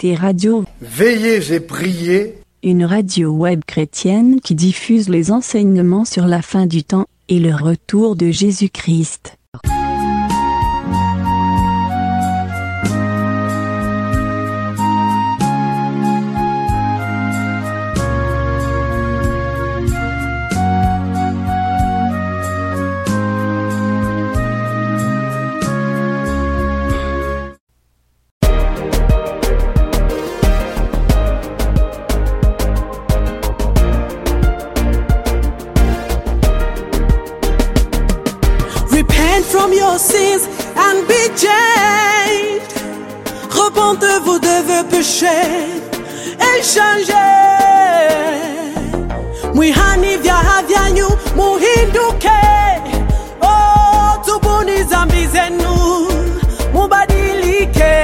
écoutez Radio Veillez et priez, une radio web chrétienne qui diffuse les enseignements sur la fin du temps et le retour de Jésus-Christ. From your sins and be changed. Repentez-vous de vos péchés et changez. Mwihani vyanyu muhinduke. Oh, tubuni zambi zenu mubadilike.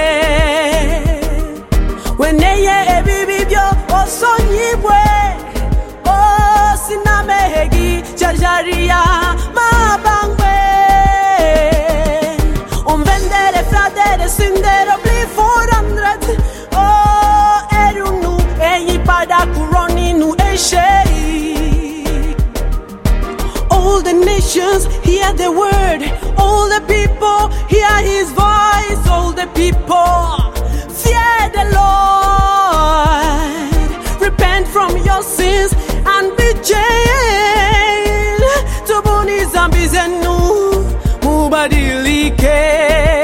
Weneye ebibibyo osonyibwe. Oh, sinamehegi jarjaria mabangwe. Synder och bli förändrad. Är du nu ej pada kuroni nu ej tjej. All the nations hear the word. All the people hear his voice. All the people fear the Lord. Repent from your sins and be changed. Tubuni zambi zenu mubadilike.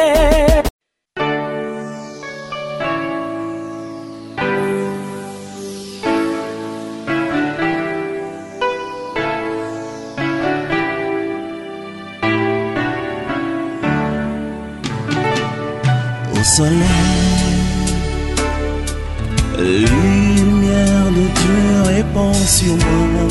Soleil, lumière de Dieu répand sur moi,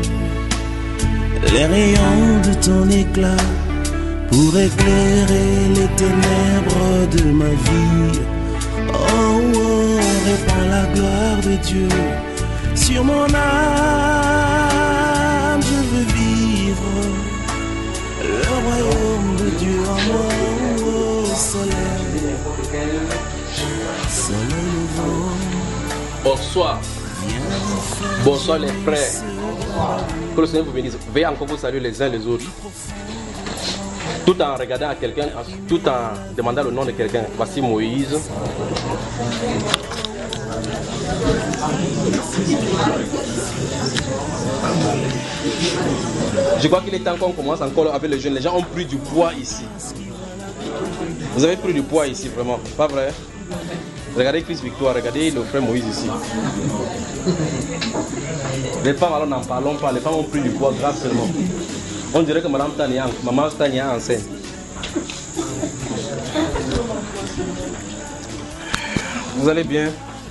les rayons de ton éclat pour éclairer les ténèbres de ma vie. Oh, oh, répand la gloire de Dieu sur mon âme, je veux vivre le royaume de Dieu en moi. Oh, soleil. Bonsoir. Bonsoir les frères. Que le Seigneur vous bénisse. Veuillez encore vous saluer les uns les autres. Tout en regardant à quelqu'un, tout en demandant le nom de quelqu'un. Voici Moïse. Je crois qu'il est temps qu'on commence encore avec les jeunes. Les gens ont pris du poids ici. Vous avez pris du poids ici, vraiment. Pas vrai? Regardez Christ Victoire, regardez le frère Moïse ici. Les femmes, alors n'en parlons pas. Les femmes ont pris du poids grave seulement. On dirait que Maman Tania est enceinte. Vous allez bien?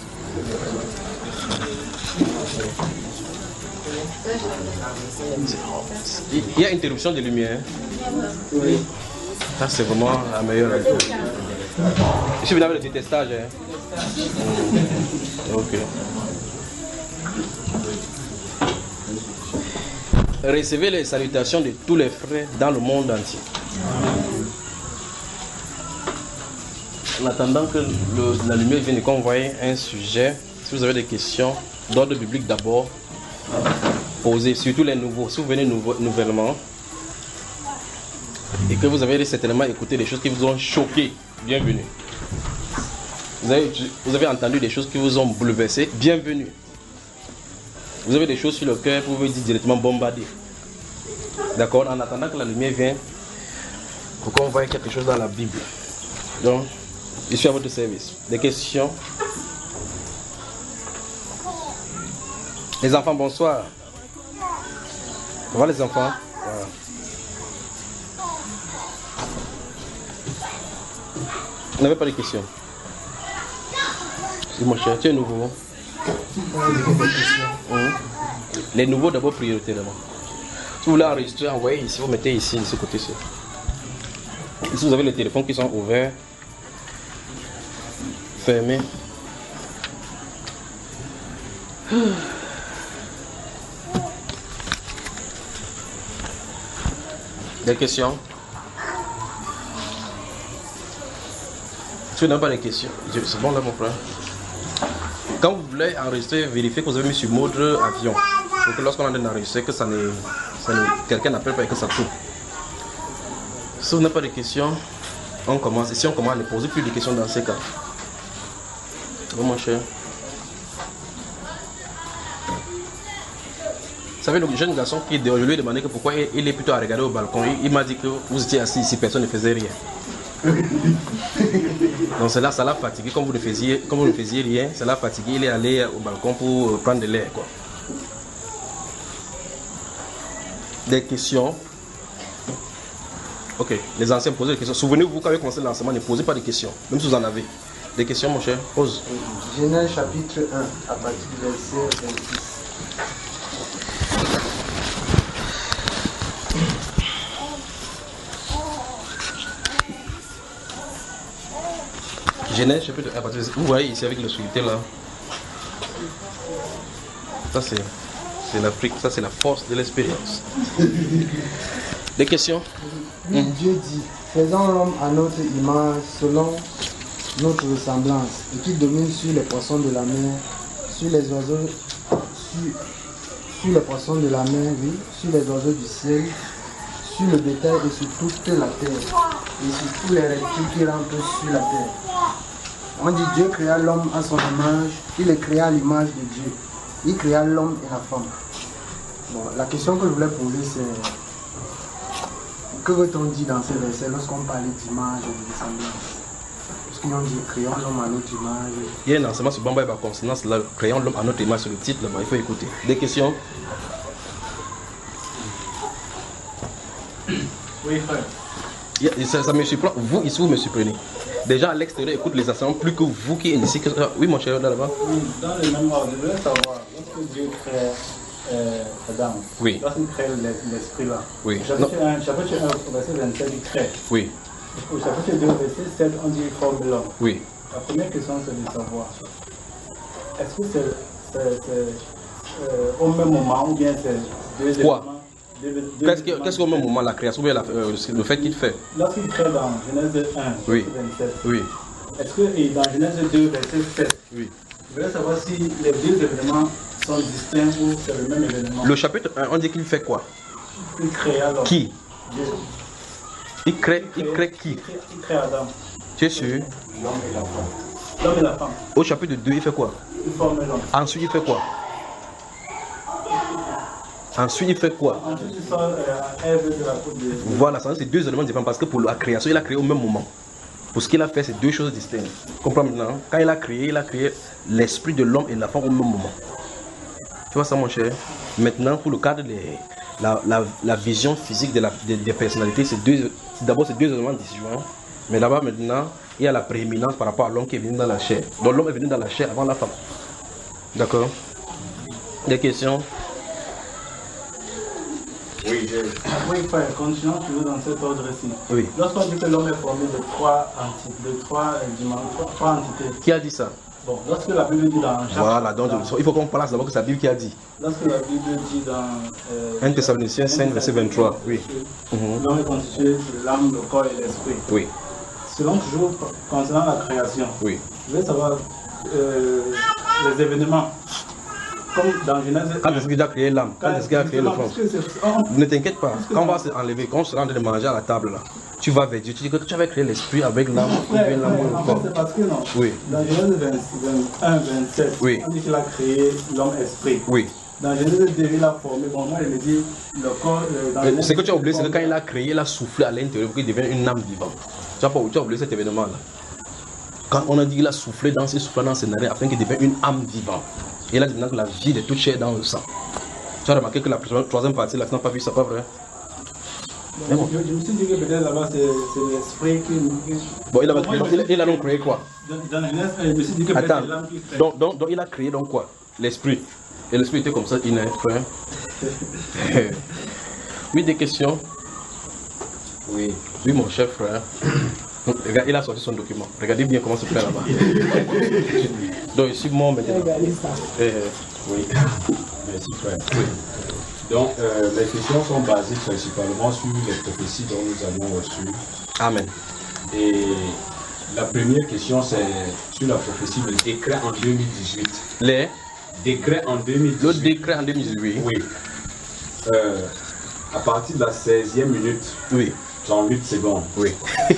Il y a interruption de lumière. Oui. Ça c'est vraiment la meilleure. Je suis venu avec le détestage. Hein. Ok. Recevez les salutations de tous les frères dans le monde entier. En attendant que la lumière vienne et qu'on voie un sujet, si vous avez des questions d'ordre biblique d'abord, posez, surtout les nouveaux. Si vous venez nouvellement et que vous avez certainement écouté des choses qui vous ont choqué, bienvenue. Vous avez entendu des choses qui vous ont bouleversé, bienvenue. Vous avez des choses sur le cœur, vous pouvez dire directement bombarder. D'accord? En attendant que la lumière vienne, pour qu'on voie quelque chose dans la Bible. Donc, je suis à votre service. Des questions? Les enfants, bonsoir. Comment les enfants? Voilà. Vous n'avez pas de questions? C'est mon cher, tu es nouveau. Les nouveaux d'abord prioritairement. Si vous voulez enregistrer, envoyez ici, vous mettez ici, de ce côté-ci. Ici vous avez les téléphones qui sont ouverts, fermés. Des questions? Tu n'as pas de questions? C'est bon là mon frère? Quand vous voulez enregistrer, vérifiez que vous avez mis sur mode avion. Pour que lorsqu'on est en train d'enregistrer, que quelqu'un n'appelle pas et que ça coupe. Si vous n'avez pas de questions, on commence. Et si on commence à ne poser plus de questions dans ces cas. Bon, mon cher. Vous savez, le jeune garçon qui est dehors, je lui ai demandé que pourquoi il est plutôt à regarder au balcon. Il m'a dit que vous étiez assis ici, personne ne faisait rien. Donc c'est là, ça l'a fatigué. Comme vous ne faisiez rien, ça l'a fatigué. Il est allé au balcon pour prendre de l'air, quoi. Des questions? Ok, les anciens posaient des questions. Souvenez-vous, quand vous avez commencé l'enseignement, ne posez pas de questions, même si vous en avez. Des questions, mon cher? Pose. Genèse chapitre 1, à partir du verset 26. Genèse chapitre 1, vous voyez ici avec le sculpté là. Ça c'est l'Afrique, ça c'est la force de l'expérience. Des questions? Oui, Dieu dit, faisons l'homme à notre image, selon notre ressemblance, et qui domine sur les poissons de la mer, sur les oiseaux, sur les poissons de la mer, oui, sur les oiseaux du ciel, sur le bétail et sur toute la terre, et sur tous les reptiles qui rampent sur la terre. On dit Dieu créa l'homme à son image, il le créa à l'image de Dieu. Il créa l'homme et la femme. Bon, la question que je voulais poser c'est, que veut-on dire dans ces versets lorsqu'on parle d'image et de ressemblance? Parce qu'ils ont dit créons l'homme à notre image. Il y a un enseignement sur Bamba et par consonance là, créons l'homme à notre image sur le titre là-bas, il faut écouter. Des questions? Oui, frère. Ça me surprend, vous ici vous me surprenez. Déjà à l'extérieur, écoute les enseignements plus que vous qui êtes ici. Oui, mon cher, là-bas. Oui, dans le même ordre, je voulais savoir, lorsque Dieu crée Adam, oui. Lorsqu'il crée l'esprit là, oui. Chapitre 1, verset 27, il crée. Oui. Au chapitre 2, verset 7, on dit il forme l'homme. Oui. La première question, c'est de savoir, est-ce que c'est au même moment ou bien c'est deux quoi? éléments? Qu'est-ce qu'au même moment la création ou bien le fait qu'il fait? Lorsqu'il crée dans Genèse 1, oui. verset 27, oui. Est-ce que dans Genèse 2, verset 7, oui. Je voulais savoir si les deux événements sont distincts ou c'est le même événement? Le chapitre 1, on dit qu'il fait quoi? Il crée Adam. Qui? Dieu. Il crée qui? Il crée Adam. Tu es sûr? L'homme et la femme. L'homme et la femme. Au chapitre 2, il fait quoi? Il forme l'homme. Ensuite, il fait quoi? Ensuite, il fait quoi? Ensuite, il sort Ève de la peau de... Voilà, c'est deux éléments différents parce que pour la création, il a créé au même moment. Pour ce qu'il a fait, c'est deux choses distinctes. Comprends maintenant? Quand il a créé l'esprit de l'homme et de la femme au même moment. Tu vois ça, mon cher? Maintenant, pour le cadre de la vision physique des personnalités, d'abord ces deux éléments différents. Mais là-bas, maintenant, il y a la prééminence par rapport à l'homme qui est venu dans la chair. Donc l'homme est venu dans la chair avant la femme. D'accord? Des questions? Oui, frère, continuons toujours dans cet ordre-ci. Oui. Lorsqu'on dit que l'homme est formé de trois entités. Qui a dit ça? Bon, lorsque la Bible dit dans... Voilà, donc il faut qu'on place d'abord que c'est la Bible qui a dit. Lorsque la Bible dit dans... 1 Thessaloniciens 5, verset 23, oui. L'homme est constitué de l'âme, le corps et l'esprit. Oui. Selon toujours, concernant la création, oui. Je veux savoir les événements. Comme dans Genèse 1. Quand est-ce qu'il a créé l'âme? Quand est-ce qu'il a créé le fond? Ne t'inquiète pas. Quand on va s'enlever, quand on se rend de manger à la table là, tu vas vers Dieu, tu dis que tu avais créé l'esprit avec l'âme ou bien l'âme ou le corps. C'est parce que non. Oui. Dans Genèse 21, 27, oui. On dit qu'il a créé l'homme esprit. Oui. Dans Genèse 2, il a formé. Bon, moi je me dis, le corps. Ce que tu as oublié, c'est que quand il a créé, il a soufflé à l'intérieur pour qu'il devienne une âme vivante. Tu as oublié cet événement là. Quand on a dit qu'il a soufflé dans ses narines afin qu'il devienne une âme vivante. Et là, maintenant que la vie de toute chair est dans le sang. Tu as remarqué que la troisième partie, là, tu n'as pas vu ça, pas vrai? Bon. Je me suis dit que peut-être là-bas, c'est l'esprit qui... Bon, il a donc créé quoi? Dans Genèse, je me suis dit que peut-être c'est l'âme qui fait. Donc il a créé donc quoi? L'esprit. Et l'esprit était comme ça, il est frère. Oui, des questions? Oui. Oui, mon cher frère. Regarde, il a sorti son document. Regardez bien comment se fait là-bas. Donc, ici, moi, maintenant. Oui. Merci, frère. Oui. Donc, les questions sont basées principalement sur les prophéties dont nous avons reçues. Amen. Et La première question, c'est sur la prophétie, le décret en 2018. Les Décret en 2018. Le décret en 2018. Oui. À partir de la 16e minute, Oui. 38 secondes. Oui.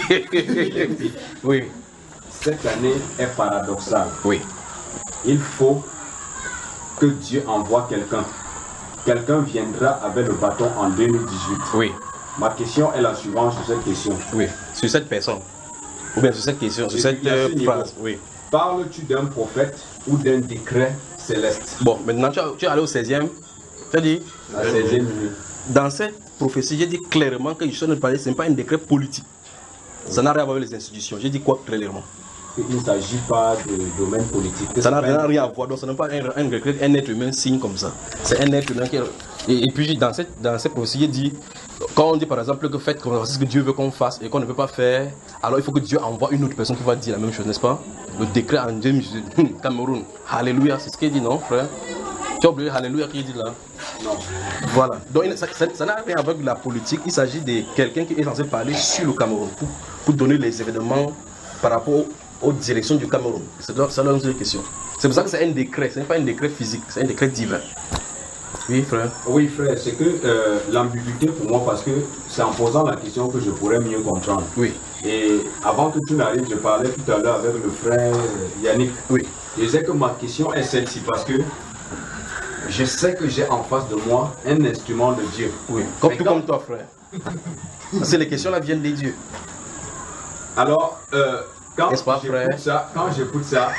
Oui. Cette année est paradoxale. Oui. Il faut que Dieu envoie quelqu'un. Quelqu'un viendra avec le bâton en 2018. Oui. Ma question est la suivante sur cette question. Oui. Sur cette personne. Ou bien sur cette question, sur cette phrase. Oui. Parles-tu d'un prophète ou d'un décret céleste? Bon, maintenant tu es allé au 16e. Tu as dit, La 16e minute. dans cette prophétie, j'ai dit clairement que je suis en train de parler, ce n'est pas un décret politique. Ça n'a rien à voir avec les institutions. J'ai dit quoi clairement? Il ne s'agit pas de domaine politique. Ça n'a rien à voir. Donc, ce n'est pas un être humain signe comme ça. C'est un être humain qui. Et puis, dans cette prophétie, il dit, quand on dit par exemple que faites comme ça, c'est ce que Dieu veut qu'on fasse et qu'on ne peut pas faire, alors il faut que Dieu envoie une autre personne qui va dire la même chose, n'est-ce pas? Le décret en 2018, Cameroun. Alléluia, c'est ce qu'il dit, non, frère? Tu as oublié Alléluia qu'il dit là? Non. Voilà. Donc, ça n'a rien à voir avec la politique. Il s'agit de quelqu'un qui est censé parler sur le Cameroun pour donner les événements par rapport aux directions du Cameroun. C'est la même question. C'est pour ça que c'est un décret. Ce n'est pas un décret physique, c'est un décret divin. Oui, frère. Oui, frère, c'est que l'ambiguïté pour moi, parce que c'est en posant la question que je pourrais mieux comprendre. Oui. Et avant que tu n'arrives, je parlais tout à l'heure avec le frère Yannick. Oui. Je disais que ma question est celle-ci parce que je sais que j'ai en face de moi un instrument de Dieu. Oui. Tout comme toi, frère. Parce que les questions là viennent des dieux. Alors, quand j'écoute ça,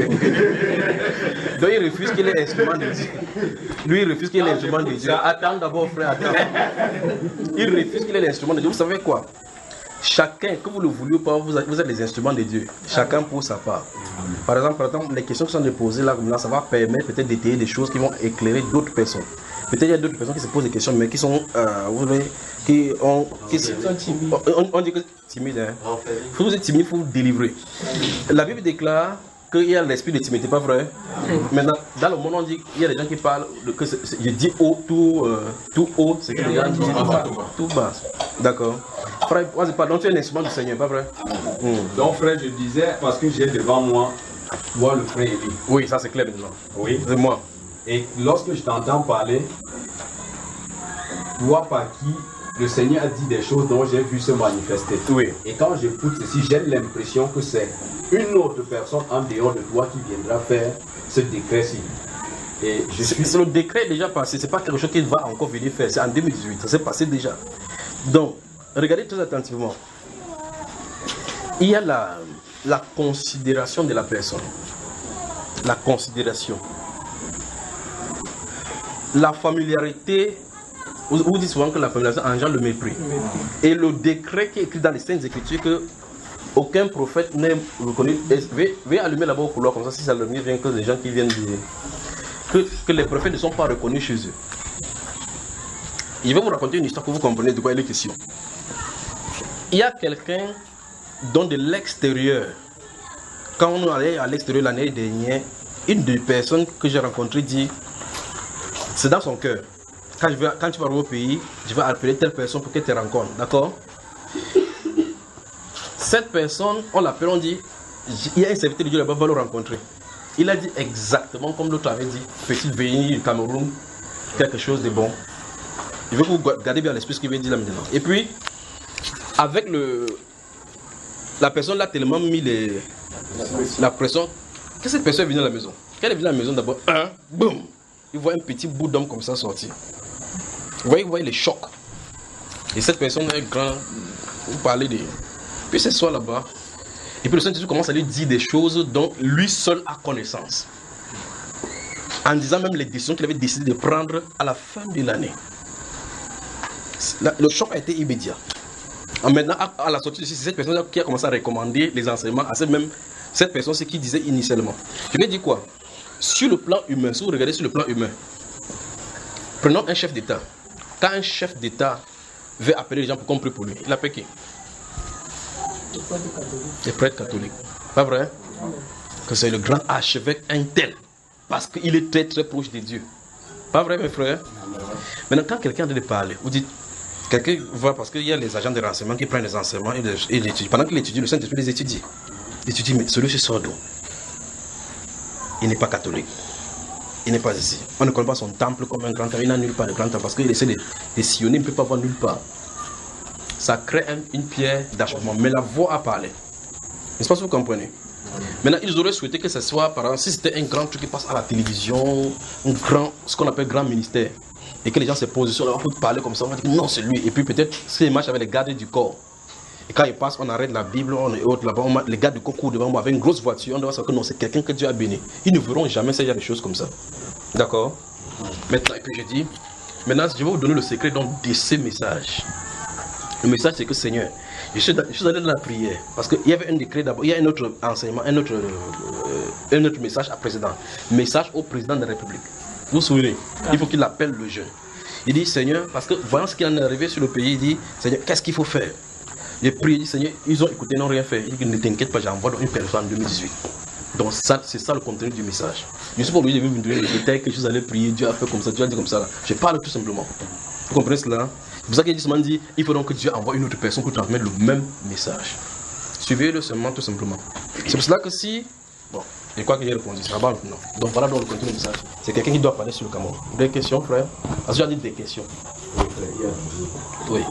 donc il refuse qu'il ait l'instrument de Dieu. Lui, il refuse qu'il ait l'instrument de Dieu. Attends d'abord, frère, attends. Il refuse qu'il ait l'instrument de Dieu. Vous savez quoi? Chacun, que vous le vouliez ou pas, vous êtes les instruments de Dieu. Chacun pour sa part. Par exemple, les questions qui sont déposées là, comme là, ça va permettre peut-être d'étayer des choses qui vont éclairer d'autres personnes. Peut-être il y a d'autres personnes qui se posent des questions, mais qui sont, vous voyez, qui sont timides. On dit que timide, hein. Faut vous être timide, il faut vous délivrer. La Bible déclare qu'il y a l'esprit de timidité, pas vrai? Maintenant, dans le monde, on dit qu'il y a des gens qui parlent, que je dis haut, tout haut, c'est que les gens disent tout bas. D'accord. Frère, pardon, tu es l'instrument du Seigneur, pas vrai? Donc, frère, je disais, parce que j'ai devant moi le frère Élie. Oui, ça c'est clair maintenant. Oui. C'est moi. Et lorsque je t'entends parler, toi par qui le Seigneur a dit des choses dont j'ai vu se manifester. Oui. Et quand j'écoute ceci, j'ai l'impression que c'est une autre personne en dehors de toi qui viendra faire ce décret-ci. Et c'est le décret déjà passé, c'est pas quelque chose qu'il va encore venir faire, c'est en 2018, ça s'est passé déjà. Donc, regardez très attentivement. Il y a la considération de la personne. La considération. La familiarité, vous dites souvent que la familiarité engendre le mépris. Et le décret qui est écrit dans les Saintes Écritures que aucun prophète n'est reconnu. Veuillez allumer là-bas au couloir comme ça, si ça le mieux vient que les gens qui viennent dire que les prophètes ne sont pas reconnus chez eux. Je vais vous raconter une histoire que vous comprenez de quoi il est question. Il y a quelqu'un dont de l'extérieur, quand on allait à l'extérieur l'année dernière, une des personnes que j'ai rencontrées dit, c'est dans son cœur. Quand tu vas arriver au pays, je vais appeler telle personne pour qu'elle te rencontre. D'accord? Cette personne, on l'appelle, on dit, il y a un serviteur de Dieu là-bas, va le rencontrer. Il a dit exactement comme l'autre avait dit, petite veillée du Cameroun, quelque chose de bon. Je veux que vous gardez bien l'esprit ce qu'il vient dire là maintenant. Et puis, avec la personne l'a tellement mis la pression que cette personne est venue à la maison. Quand elle est venue à la maison d'abord, boum, il voit un petit bout d'homme comme ça sortir. Vous voyez les chocs. Et cette personne est grande, vous parlez de... Puis c'est soit là-bas. Et puis le Saint-Esprit commence à lui dire des choses dont lui seul a connaissance. En disant même les décisions qu'il avait décidé de prendre à la fin de l'année. Le choc a été immédiat. Maintenant, à la sortie de cette personne qui a commencé à recommander les enseignements à cette personne, c'est qui disait initialement. Je vais dire quoi? Sur le plan humain, si vous regardez sur le plan humain, prenons un chef d'État. Quand un chef d'État veut appeler les gens pour qu'on prie pour lui, il appelle qui? Les prêtres catholiques. Pas vrai? Que c'est le grand archevêque un tel. Parce qu'il est très très proche de Dieu. Pas vrai, mes frères? Maintenant, quand quelqu'un doit parler, vous dites, quelqu'un va parce qu'il y a les agents de renseignement qui prennent les enseignements et l'étudient. Pendant qu'il étudie, le Saint-Esprit les étudie. Et tu dis, mais celui-ci sort d'où? Il n'est pas catholique. Il n'est pas ici. On ne connaît pas son temple comme un grand temple. Il n'a nulle part de grand temple parce qu'il essaie de sillonner, il ne peut pas voir nulle part. Ça crée une pierre d'achoppement. Mais la voix a parlé. N'est-ce pas ce que vous comprenez? Maintenant, ils auraient souhaité que ce soit, par exemple, si c'était un grand truc qui passe à la télévision, ce qu'on appelle grand ministère, et que les gens se positionnent là pour parler comme ça, on va dire non, c'est lui. Et puis peut-être, s'il marche avec les gardes du corps, et quand il passe, on arrête la Bible, on est autre là-bas, les gardes du corps courent devant moi avec une grosse voiture, on doit savoir que non, c'est quelqu'un que Dieu a béni. Ils ne verront jamais s'il y a des choses comme ça. D'accord? Maintenant, et puis je dis, maintenant, je vais vous donner le secret donc, de ces messages. Le message, c'est que Seigneur, je suis allé dans la prière, parce qu'il y avait un décret d'abord, il y a un autre enseignement, un autre message à président. Message au président de la République. Vous vous souvenez? Il faut qu'il appelle le jeune. Il dit, Seigneur, parce que voyant ce qui en est arrivé sur le pays, il dit, Seigneur, qu'est-ce qu'il faut faire? J'ai prié, il dit, Seigneur, ils ont écouté, n'ont rien fait. Il dit, ne t'inquiète pas, j'envoie une personne en 2018. Donc c'est ça le contenu du message. Je ne suis pas obligé de vous donner les détails que je vous allez prier, Dieu a fait comme ça, Dieu a dit comme ça. Là. Je parle tout simplement. Vous comprenez cela? C'est pour ça qu'il dit, il faut donc que Dieu envoie une autre personne pour transmettre le même message. Suivez-le seulement, tout simplement. C'est pour cela que si... Bon, et quoi que j'ai répondu, c'est là-bas maintenant. Donc voilà donc le contenu du message. C'est quelqu'un qui doit parler sur le Cameroun. Des questions, frère? Parce que j'ai dit des questions. Oui.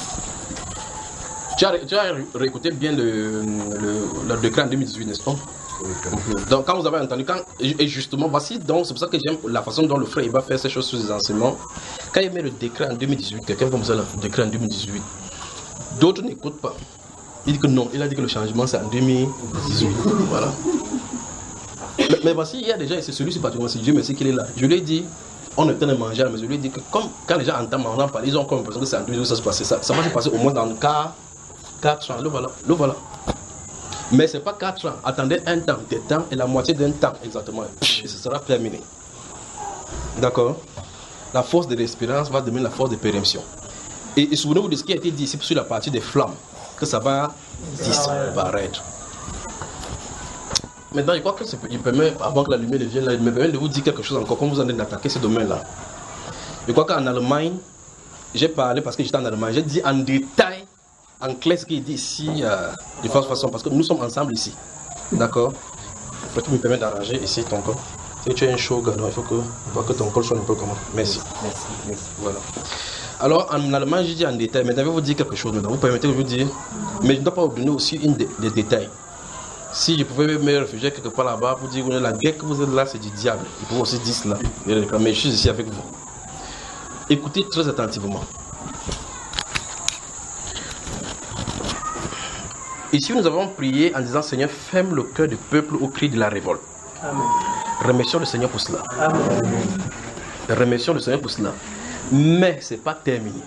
Tu as réécouté bien le décret en 2018, n'est-ce pas? Donc quand vous avez entendu, et justement, voici donc, c'est pour ça que j'aime la façon dont le frère il va faire ces choses sur les enseignements. Quand il met le décret en 2018, quelqu'un comme ça, le décret en 2018, d'autres n'écoutent pas. Il dit que non, il a dit que le changement c'est en 2018. Voilà. Mais voici, il y a déjà, c'est celui-ci particulièrement, c'est Dieu merci qu'il est là. Je lui ai dit, on est en train de manger, mais je lui ai dit que comme, quand les gens entendent parler, ils ont comme l'impression que c'est en 2018 ça se passait. Ça va se passer au moins dans 4 ans. Le voilà. Mais ce n'est pas 4 ans. Attendez un temps, des temps et la moitié d'un temps exactement. Et ce sera terminé. D'accord? La force de l'espérance va devenir la force de péremption. Et souvenez-vous de ce qui a été dit ici sur la partie des flammes, que ça va disparaître. Maintenant, je crois que il permet, avant que la lumière vienne là, il me permet de vous dire quelque chose encore, comme vous en êtes d'attaquer ce domaine-là. Je crois qu'en Allemagne, j'ai parlé parce que j'étais en Allemagne, j'ai dit en détail, en clair ce qu'il dit ici, de façon, parce que nous sommes ensemble ici. D'accord? Faut que tu me permettes d'arranger ici ton corps. Si tu es un chaud gars, il faut que ton col soit un peu comment. Merci. Voilà. Alors en allemand, j'ai dit en détail, mais je vais vous dire quelque chose maintenant. Vous permettez de vous dire, mais je ne dois pas vous donner aussi des détails. Si je pouvais me réfugier quelque part là-bas pour dire que la guerre que vous êtes là, c'est du diable. Il faut aussi dire cela. Mais je suis ici avec vous. Écoutez très attentivement. Ici, nous avons prié en disant, Seigneur, ferme le cœur du peuple au cri de la révolte. Amen. Remercions le Seigneur pour cela. Amen. Remercions le Seigneur pour cela. Mais ce n'est pas terminé.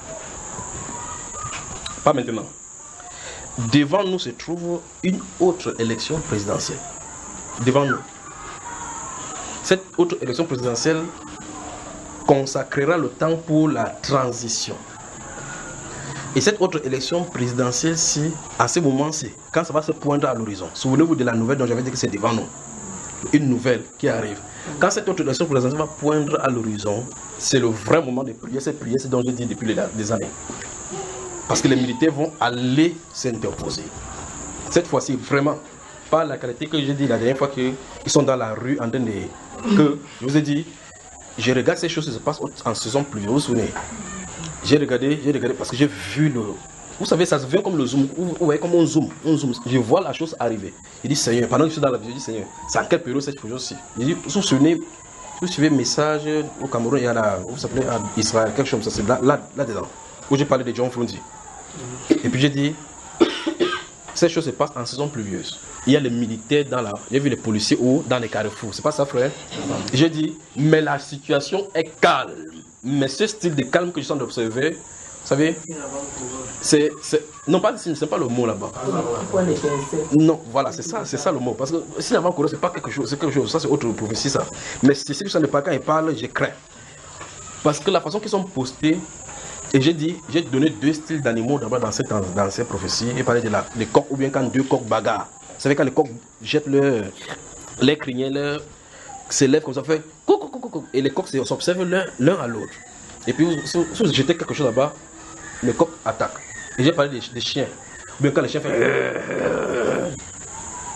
Pas maintenant. Devant nous se trouve une autre élection présidentielle. Devant nous. Cette autre élection présidentielle consacrera le temps pour la transition. Et cette autre élection présidentielle, à ce moment-ci, quand ça va se poindre à l'horizon, souvenez-vous de la nouvelle dont j'avais dit que c'est devant nous. Une nouvelle qui arrive. Quand cette autre élection présidentielle va poindre à l'horizon, c'est le vrai moment de prier. Cette prière, c'est dont je dis depuis des années. Parce que les militaires vont aller s'interposer. Cette fois-ci, vraiment, pas la qualité que j'ai dit la dernière fois qu'ils sont dans la rue en train de... Que je vous ai dit, je regarde ces choses qui se passent en saison pluvieuse. Vous vous souvenez? J'ai regardé parce que j'ai vu le... Vous savez, ça se vient comme le zoom. Vous voyez comme on zoom. Je vois la chose arriver. Il dit, Seigneur, pendant que je suis dans la vie, je dis, Seigneur, c'est en quelle période cette chose-ci? Il dit, vous vous souvenez, vous suivez le message au Cameroun, il y a là, vous s'appelez Israël, quelque chose comme ça, c'est là-dedans, où j'ai parlé de John Frundi. Et puis j'ai dit, cette chose se passe en saison pluvieuse. Il y a les militaires dans la... J'ai vu les policiers dans les carrefours. C'est pas ça, frère? J'ai dit, mais la situation est calme. Mais ce style de calme que je sens d'observer, vous savez, non, c'est pas le mot là-bas. Non, voilà, c'est ça le mot. Parce que si l'avant-coureur, c'est pas quelque chose, ça c'est autre prophétie, ça. Mais c'est ce que je sens de pas quand ils parlent, je crains. Parce que la façon qu'ils sont postés, et j'ai donné 2 styles d'animaux d'abord dans cette prophétie. J'ai parlé des coqs, ou bien quand 2 coqs bagarrent. Vous savez, quand les coqs jettent les criniers, s'élèvent comme ça, fait coucou, et les coqs s'observent l'un à l'autre. Et puis, si vous jetez quelque chose là-bas, les coqs attaquent. Et j'ai parlé des chiens. Ou bien quand les chiens font...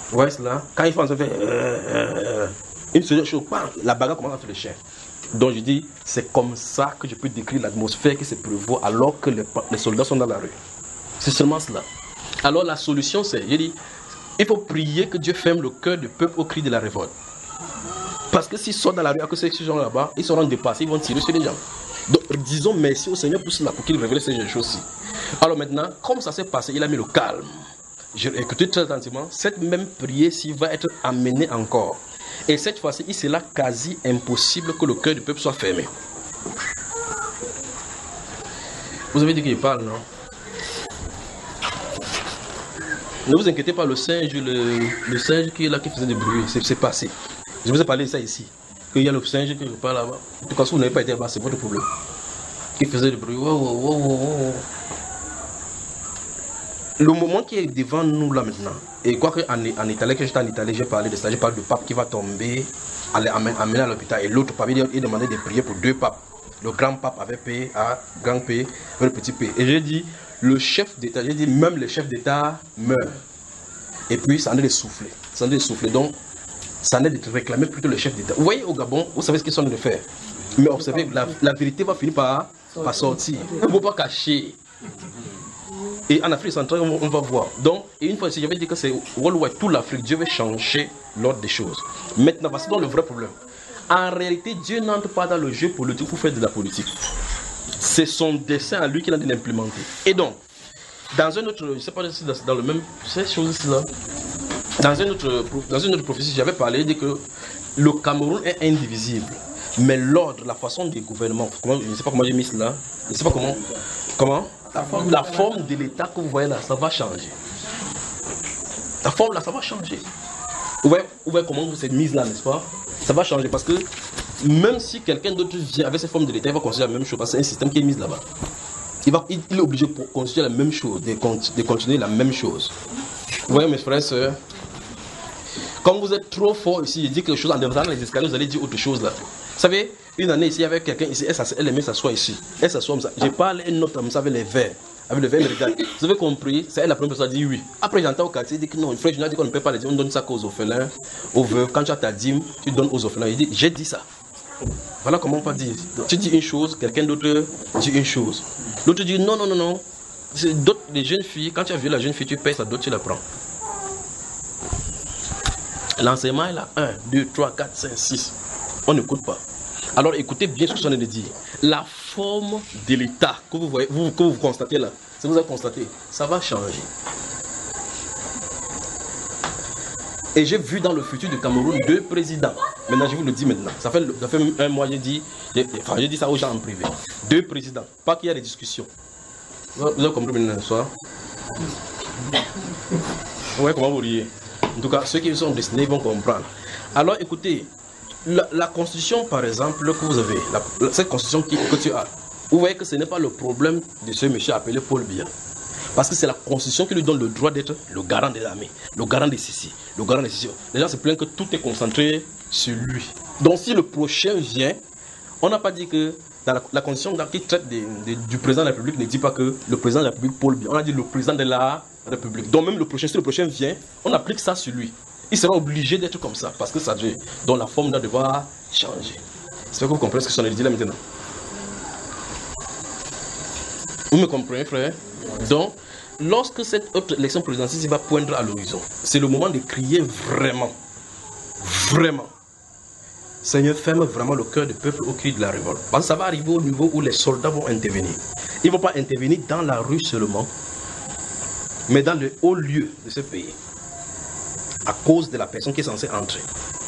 Vous voyez cela? Quand il faut en faire une seule chose, la bagarre commence entre les chiens. Donc je dis, c'est comme ça que je peux décrire l'atmosphère qui se prévaut alors que les soldats sont dans la rue. C'est seulement cela. Alors la solution c'est, je dis, il faut prier que Dieu ferme le cœur du peuple au cri de la révolte. Parce que s'ils sortent dans la rue, à cause de ces gens là-bas, ils seront dépassés, ils vont tirer sur les gens. Donc disons merci au Seigneur pour cela, pour qu'il révèle ces choses-ci. Alors maintenant, comme ça s'est passé, il a mis le calme. J'ai écouté très attentivement, cette même prière-ci va être amenée encore. Et cette fois-ci, il sera quasi impossible que le cœur du peuple soit fermé. Vous avez dit qu'il parle, non? Ne vous inquiétez pas, le singe qui est là, qui faisait du bruit, c'est passé. Je vous ai parlé de ça ici. Qu'il y a le singe qui parle là-bas. En tout cas, si vous n'avez pas été là-bas, c'est votre problème. Qui faisait du bruit. Le moment qui est devant nous là maintenant, et quoi qu'en Italie, quand j'étais en Italie, j'ai parlé de ça, j'ai parlé du pape qui va tomber, amener à l'hôpital, et l'autre pape, il demandait de prier pour deux papes. Le grand pape avec P, A, grand P, et le petit P. Et j'ai dit, le chef d'État, j'ai dit, même le chef d'État meurt. Et puis, ça en est de souffler. Ça en est de souffler. Donc, ça en est de réclamer plutôt le chef d'État. Vous voyez au Gabon, vous savez ce qu'ils sont en train de faire. Mais observez, la vérité va finir par sortir. Il ne faut pas cacher. Et en Afrique centrale, on va voir. Donc, et une fois, j'avais dit que c'est worldwide, toute l'Afrique, Dieu veut changer l'ordre des choses. Maintenant, voici donc le vrai problème. En réalité, Dieu n'entre pas dans le jeu politique pour faire de la politique. C'est son dessein à lui qu'il a d'implémenter. Et donc, dans un autre, je ne sais pas si dans le même, ces choses-là, dans une autre prophétie, j'avais parlé de que le Cameroun est indivisible. Mais l'ordre, la façon du gouvernement, je ne sais pas comment j'ai mis cela, je ne sais pas comment la forme de l'État que vous voyez là, ça va changer. La forme là, ça va changer. Vous voyez comment vous êtes mise là, n'est-ce pas? Ça va changer parce que même si quelqu'un d'autre vient avec cette forme de l'État, il va considérer la même chose parce que c'est un système qui est mis là-bas. Il est obligé de considérer la même chose, de continuer la même chose. Vous voyez mes frères et sœurs? Comme vous êtes trop fort ici, il dit quelque chose en descendant les escaliers, vous allez dire autre chose là. Vous savez, une année ici, il y avait quelqu'un ici, elle aimait s'asseoir ici. Elle s'assoit comme ça. Je parle une autre comme ça avec les verres. Avec le verre, elle regarde. Vous avez compris? C'est elle la première personne qui dit oui. Après, j'entends au quartier, il dit que non, frère, je n'ai dit qu'on ne peut pas les dire, on donne ça qu'aux orphelins, aux veuves. Quand tu as ta dîme, tu donnes aux orphelins. Il dit, j'ai dit ça. Voilà comment on va dire. Tu dis une chose, quelqu'un d'autre dit une chose. L'autre dit non. D'autres, les jeunes filles, quand tu as vu la jeune fille, tu payes sa dot, tu la prends. L'enseignement est là, 1, 2, 3, 4, 5, 6. On n'écoute pas. Alors écoutez bien ce que je viens de dire. La forme de l'État que vous voyez, que vous constatez là, si vous avez constaté, ça va changer. Et j'ai vu dans le futur du Cameroun 2 présidents. Maintenant, je vous le dis maintenant. Ça fait un mois, j'ai dit ça aux gens en privé. 2 présidents. Pas qu'il y a des discussions. Vous avez compris maintenant ce soir? Ouais, comment vous riez? En tout cas, ceux qui sont destinés vont comprendre. Alors écoutez, la constitution par exemple que vous avez, cette constitution que tu as, vous voyez que ce n'est pas le problème de ce monsieur appelé Paul Biya. Parce que c'est la constitution qui lui donne le droit d'être le garant de l'armée, le garant de ceci, le garant de ceci. Les gens se plaignent que tout est concentré sur lui. Donc si le prochain vient, on n'a pas dit que dans la constitution qui traite du président de la République ne dit pas que le président de la République Paul Biya. On a dit le président de la République. Donc même le prochain, si le prochain vient, on applique ça sur lui. Il sera obligé d'être comme ça parce que ça devient. Donc la forme doit devoir changer. J'espère que vous comprenez ce que je suis dit là maintenant. Vous me comprenez, frère? Donc, lorsque cette autre élection présidentielle va poindre à l'horizon, c'est le moment de crier vraiment. Seigneur, ferme vraiment le cœur du peuple au cri de la révolte. Parce que ça va arriver au niveau où les soldats vont intervenir. Ils ne vont pas intervenir dans la rue seulement, mais dans le haut lieu de ce pays. À cause de la personne qui est censée entrer.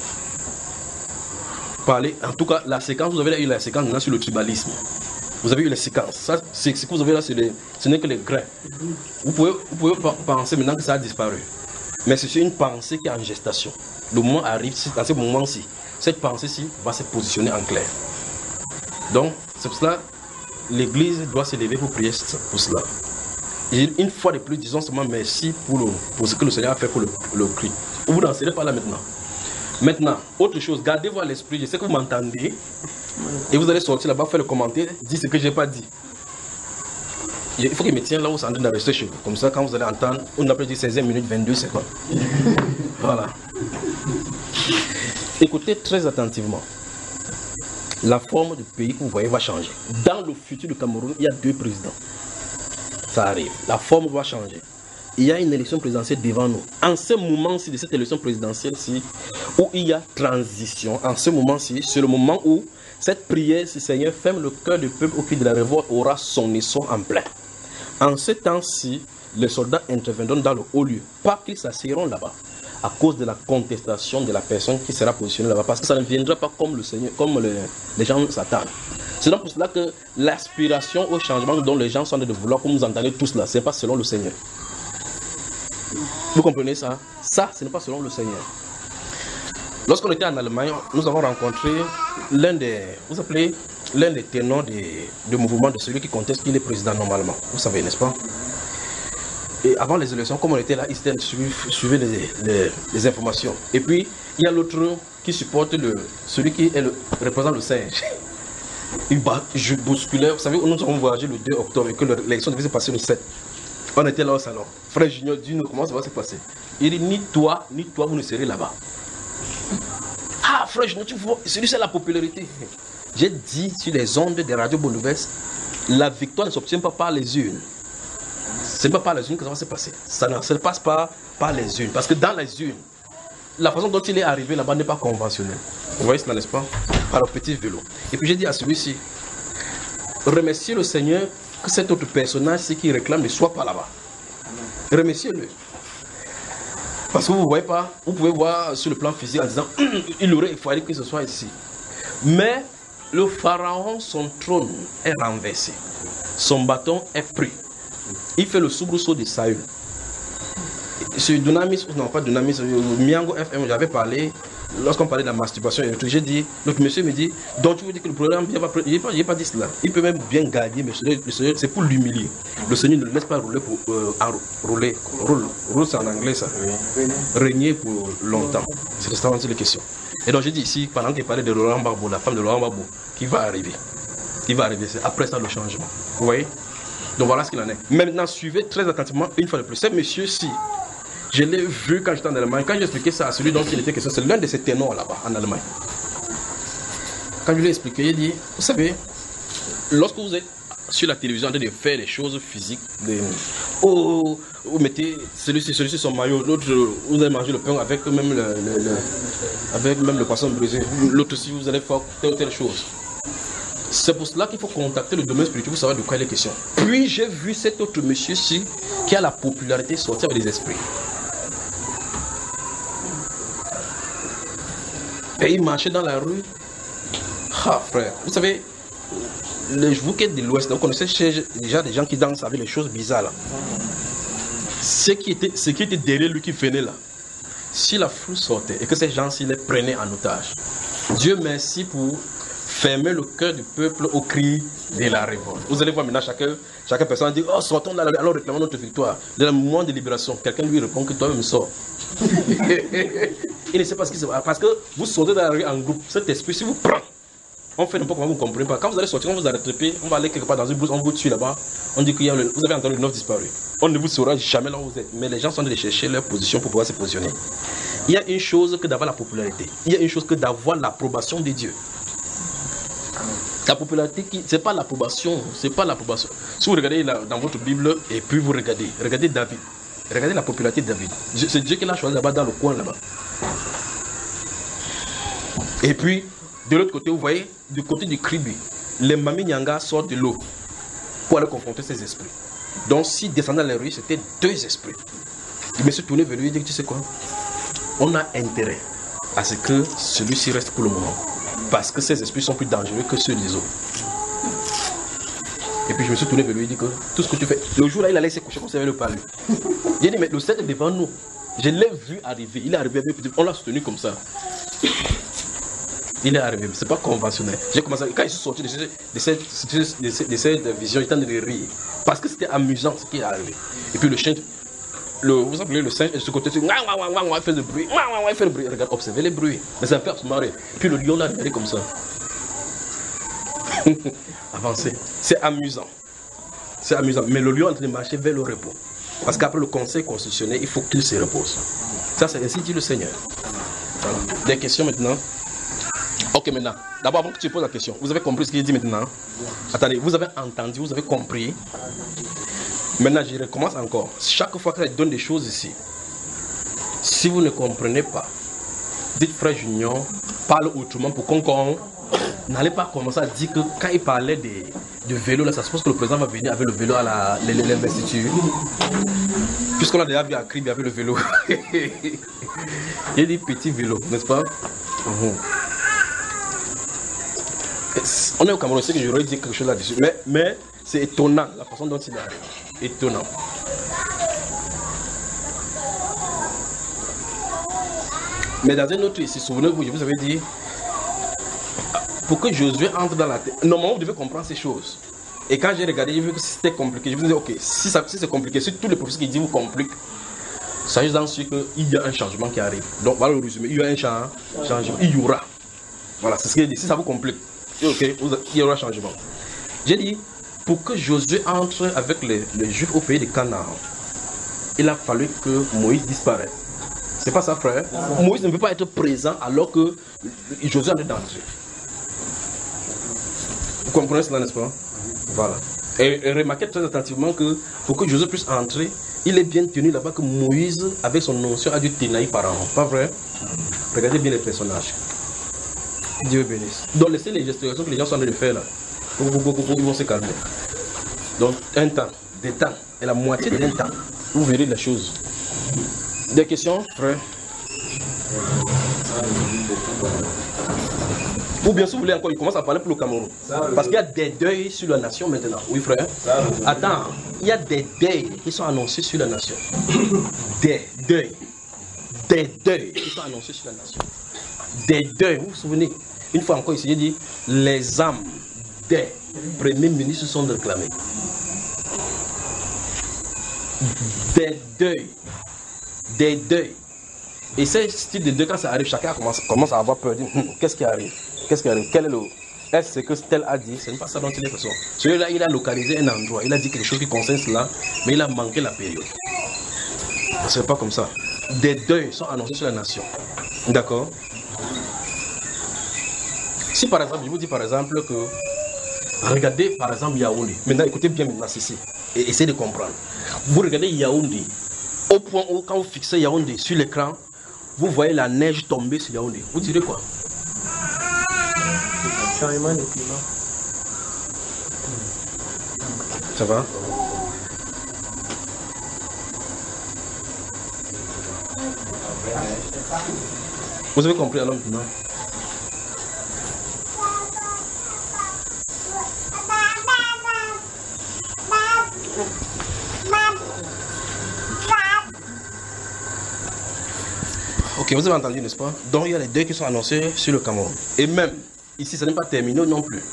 Parler, en tout cas, la séquence, vous avez eu la séquence maintenant sur le tribalisme. Vous avez eu les séquences. Ça, ce que vous avez là, ce n'est que les grains. Vous pouvez penser maintenant que ça a disparu. Mais c'est une pensée qui est en gestation. Le moment arrive, dans ce moment-ci, cette pensée-ci va se positionner en clair. Donc, c'est pour cela l'Église doit se lever pour prier pour cela. Et une fois de plus, disons seulement merci pour ce que le Seigneur a fait pour le cri. Vous n'en serez pas là maintenant. Maintenant, autre chose, gardez-vous à l'esprit, je sais que vous m'entendez, et vous allez sortir là-bas, faire le commentaire, dire ce que je n'ai pas dit. Il faut qu'il me tienne là où c'est en train de rester chez vous. Comme ça, quand vous allez entendre, on appelle 16e minute 22 secondes. Voilà. Écoutez très attentivement. La forme du pays que vous voyez va changer. Dans le futur du Cameroun, il y a 2 présidents. Ça arrive. La forme va changer. Il y a une élection présidentielle devant nous. En ce moment-ci, de cette élection présidentielle-ci, où il y a transition, en ce moment-ci, c'est le moment où cette prière, si Seigneur, ferme le cœur du peuple au cri de la révolte, aura son essor en plein. En ce temps-ci, les soldats interviendront dans le haut lieu. Pas qu'ils s'asseyeront là-bas, à cause de la contestation de la personne qui sera positionnée là-bas, parce que ça ne viendra pas comme le Seigneur, comme les gens s'attendent. C'est donc pour cela que l'aspiration au changement dont les gens sont en train de vouloir, comme vous entendez tous là, ce n'est pas selon le Seigneur. Vous comprenez ça? Ça, ce n'est pas selon le Seigneur. Lorsqu'on était en Allemagne, nous avons rencontré l'un des ténors du mouvement de celui qui conteste qu'il est président normalement. Vous savez, n'est-ce pas? Et avant les élections, comme on était là, ils suivaient les informations. Et puis, il y a l'autre qui supporte celui qui représente le singe. Je bousculais. Vous savez, nous avons voyagé le 2 octobre et que l'élection devait se passer le 7. On était là au salon. Frère Junior, dis-nous comment ça va se passer. Il dit, ni toi, vous ne serez là-bas. Ah, frère Junior, tu vois, c'est la popularité. J'ai dit sur les ondes des radios Bonouves, la victoire ne s'obtient pas par les urnes. Ce n'est pas par les urnes que ça va se passer. Ça ne se passe pas par les urnes. Parce que dans les urnes, la façon dont il est arrivé là-bas n'est pas conventionnelle. Vous voyez cela, n'est-ce pas? Par le petit vélo. Et puis j'ai dit à celui-ci, remerciez le Seigneur que cet autre personnage qui réclame ne soit pas là-bas. Remerciez-le. Parce que vous ne voyez pas, vous pouvez voir sur le plan physique en disant, il faudrait que ce soit ici. Mais le pharaon, son trône est renversé. Son bâton est pris. Il fait le soubresaut de Saül. Sur Dunamis, non pas Dunamis, Miango FM, j'avais parlé, lorsqu'on parlait de la masturbation et tout, j'ai dit, l'autre monsieur me dit, donc tu veux dire que le programme, il n'a pas dit cela. Il peut même bien gagner, mais le Seigneur, c'est pour l'humilier. Le Seigneur ne laisse pas rouler pour roule c'est en anglais ça. Régner pour longtemps. C'est ça la question. Et donc j'ai dit ici, pendant qu'il parlait de Laurent Gbagbo, la femme de Laurent Gbagbo, qui va arriver. Qui va arriver, c'est après ça le changement. Vous voyez? Donc voilà ce qu'il en est. Maintenant, suivez très attentivement une fois de plus. Ce monsieur-ci, je l'ai vu quand j'étais en Allemagne. Quand j'ai expliqué ça à celui dont il était question, c'est l'un de ces ténors là-bas en Allemagne. Quand je lui ai expliqué, il dit, vous savez, lorsque vous êtes sur la télévision en train de faire les choses physiques, vous mettez celui-ci son maillot, l'autre, vous allez manger le pain avec même le poisson brisé, l'autre aussi vous allez faire telle ou telle chose. C'est pour cela qu'il faut contacter le domaine spirituel pour savoir de quoi il est question. Puis j'ai vu cet autre monsieur-ci qui a la popularité sortir avec des esprits. Et il marchait dans la rue. Ah frère, vous savez, vous qui êtes de l'Ouest, vous connaissez déjà des gens qui dansent avec les choses bizarres là. Ce qui était derrière lui qui venait là. Si la foule sortait et que ces gens-ci les prenaient en otage, Dieu merci pour fermer le cœur du peuple au cri de la révolte. Vous allez voir maintenant chaque personne dit, oh sortons là, alors réclamons notre victoire. Dans le moment de libération, quelqu'un lui répond que toi-même sors. Il ne sait pas ce qui se passe. Parce que vous sortez dans la rue en groupe, cet esprit, si vous prenez, on fait n'importe comment, vous ne comprenez pas. Quand vous allez sortir, on vous a rattrapé, on va aller quelque part dans une brousse, on vous tue là-bas. On dit que vous avez entendu le 9 disparu. On ne vous saura jamais là où vous êtes. Mais les gens sont en train de chercher leur position pour pouvoir se positionner. Il y a une chose que d'avoir la popularité. Il y a une chose que d'avoir l'approbation de Dieu. La popularité, ce n'est pas l'approbation. C'est pas l'approbation. Si vous regardez dans votre Bible et puis vous regardez David. Regardez la popularité de David. C'est Dieu qui l'a choisi là-bas dans le coin là-bas. Et puis, de l'autre côté, vous voyez, du côté du Kribi, les Mami Nyanga sortent de l'eau pour aller confronter ces esprits. Donc, s'ils descendaient dans les rues, c'était 2 esprits. Il me suis tourné vers lui et dit, tu sais quoi? On a intérêt à ce que celui-ci reste pour le moment. Parce que ces esprits sont plus dangereux que ceux des autres. Et puis je me suis tourné vers lui et dit que tout ce que tu fais, le jour là il allait se coucher comme ça, il le parler. J'ai dit mais le 7 est devant nous. Je l'ai vu arriver, il est arrivé, on l'a soutenu comme ça. Il est arrivé, c'est pas conventionnel. J'ai commencé, quand je suis sorti de cette vision, j'étais en train de rire. Parce que c'était amusant ce qui est arrivé. Et puis le chien, vous appelez le singe, de ce côté, il fait le bruit, il fait le bruit. Regarde, observez les bruits. Mais ça me fait se marrer. Puis le lion l'a regardé comme ça. Avancez. C'est amusant. C'est amusant. Mais le lion est en train de marcher vers le repos. Parce qu'après le conseil constitutionnel, il faut qu'il se repose. Ça, c'est ainsi dit le Seigneur. Voilà. Des questions maintenant? Ok, maintenant. D'abord, avant que tu poses la question, vous avez compris ce qu'il dit maintenant? Attendez, vous avez entendu, vous avez compris? Maintenant, je recommence encore. Chaque fois que je donne des choses ici, si vous ne comprenez pas, dites frère Junior, parle autrement pour qu'on n'allez pas commencer à dire que quand il parlait de vélo, là, ça se suppose que le président va venir avec le vélo à l'investiture. Puisqu'on a déjà vu à Crib avec le vélo. Il y a des petits vélos, n'est-ce pas? On est au Cameroun, c'est que j'aurais dit quelque chose là-dessus. Mais c'est étonnant, la façon dont il arrive. Étonnant. Mais dans un autre ici, souvenez-vous, je vous avais dit, pour que Josué entre dans la terre, normalement vous devez comprendre ces choses. Et quand j'ai regardé, j'ai vu que c'était compliqué. Je me disais, ok, si c'est compliqué, si tous les professeurs qui disent vous compliquent, sachez dans ce qu'il y a un changement qui arrive. Donc voilà le résumé, il y a un changement, il y aura. Voilà, c'est ce qu'il dit. Si ça vous complique, ok, il y aura un changement. J'ai dit, pour que Josué entre avec les Juifs au pays de Canaan, il a fallu que Moïse disparaisse. C'est pas ça, frère. Moïse ne peut pas être présent alors que Josué est d'entrer. Vous comprenez cela, n'est-ce pas? Voilà. Et remarquez très attentivement que pour que Josué puisse entrer, il est bien tenu là-bas que Moïse, avec son notion, a dû tenailler par an. Pas vrai? Regardez bien les personnages. Dieu bénisse. Donc laissez les gestions que les gens sont en train de faire là. Ils vont se calmer. Donc un temps, des temps, et la moitié d'un temps, vous verrez les choses. Des questions, frère? Ou bien si vous voulez encore, il commence à parler pour le Cameroun. Parce qu'il y a des deuils sur la nation maintenant. Oui, frère? Attends, il y a des deuils qui sont annoncés sur la nation. Des deuils. Des deuils qui sont annoncés sur la nation. Des deuils, vous vous souvenez? Une fois encore ici, j'ai dit, les âmes des premiers ministres sont réclamées. Des deuils. Des deuils. Et ce style de deuil, quand ça arrive, chacun commence à avoir peur. Qu'est-ce qui arrive? Qu'est-ce qui arrive? Quel est le... Est-ce que tel a dit? Ce n'est pas ça dont il est question. Celui-là, il a localisé un endroit. Il a dit quelque chose qui concerne cela, mais il a manqué la période. Ce n'est pas comme ça. Des deuils sont annoncés sur la nation. D'accord? Si par exemple, je vous dis par exemple que... Regardez par exemple Yaoundé. Maintenant, écoutez bien maintenant ceci. Et essayez de comprendre. Vous regardez Yaoundé. Au point où, quand vous fixez Yaoundé sur l'écran, vous voyez la neige tomber sur Yaoundé. Vous direz quoi? Changement de climat. Ça va? Vous avez compris alors maintenant? Ok, vous avez entendu, n'est-ce pas? Donc il y a les deuils qui sont annoncés sur le Cameroun. Et même, ici, ce n'est pas terminé non plus.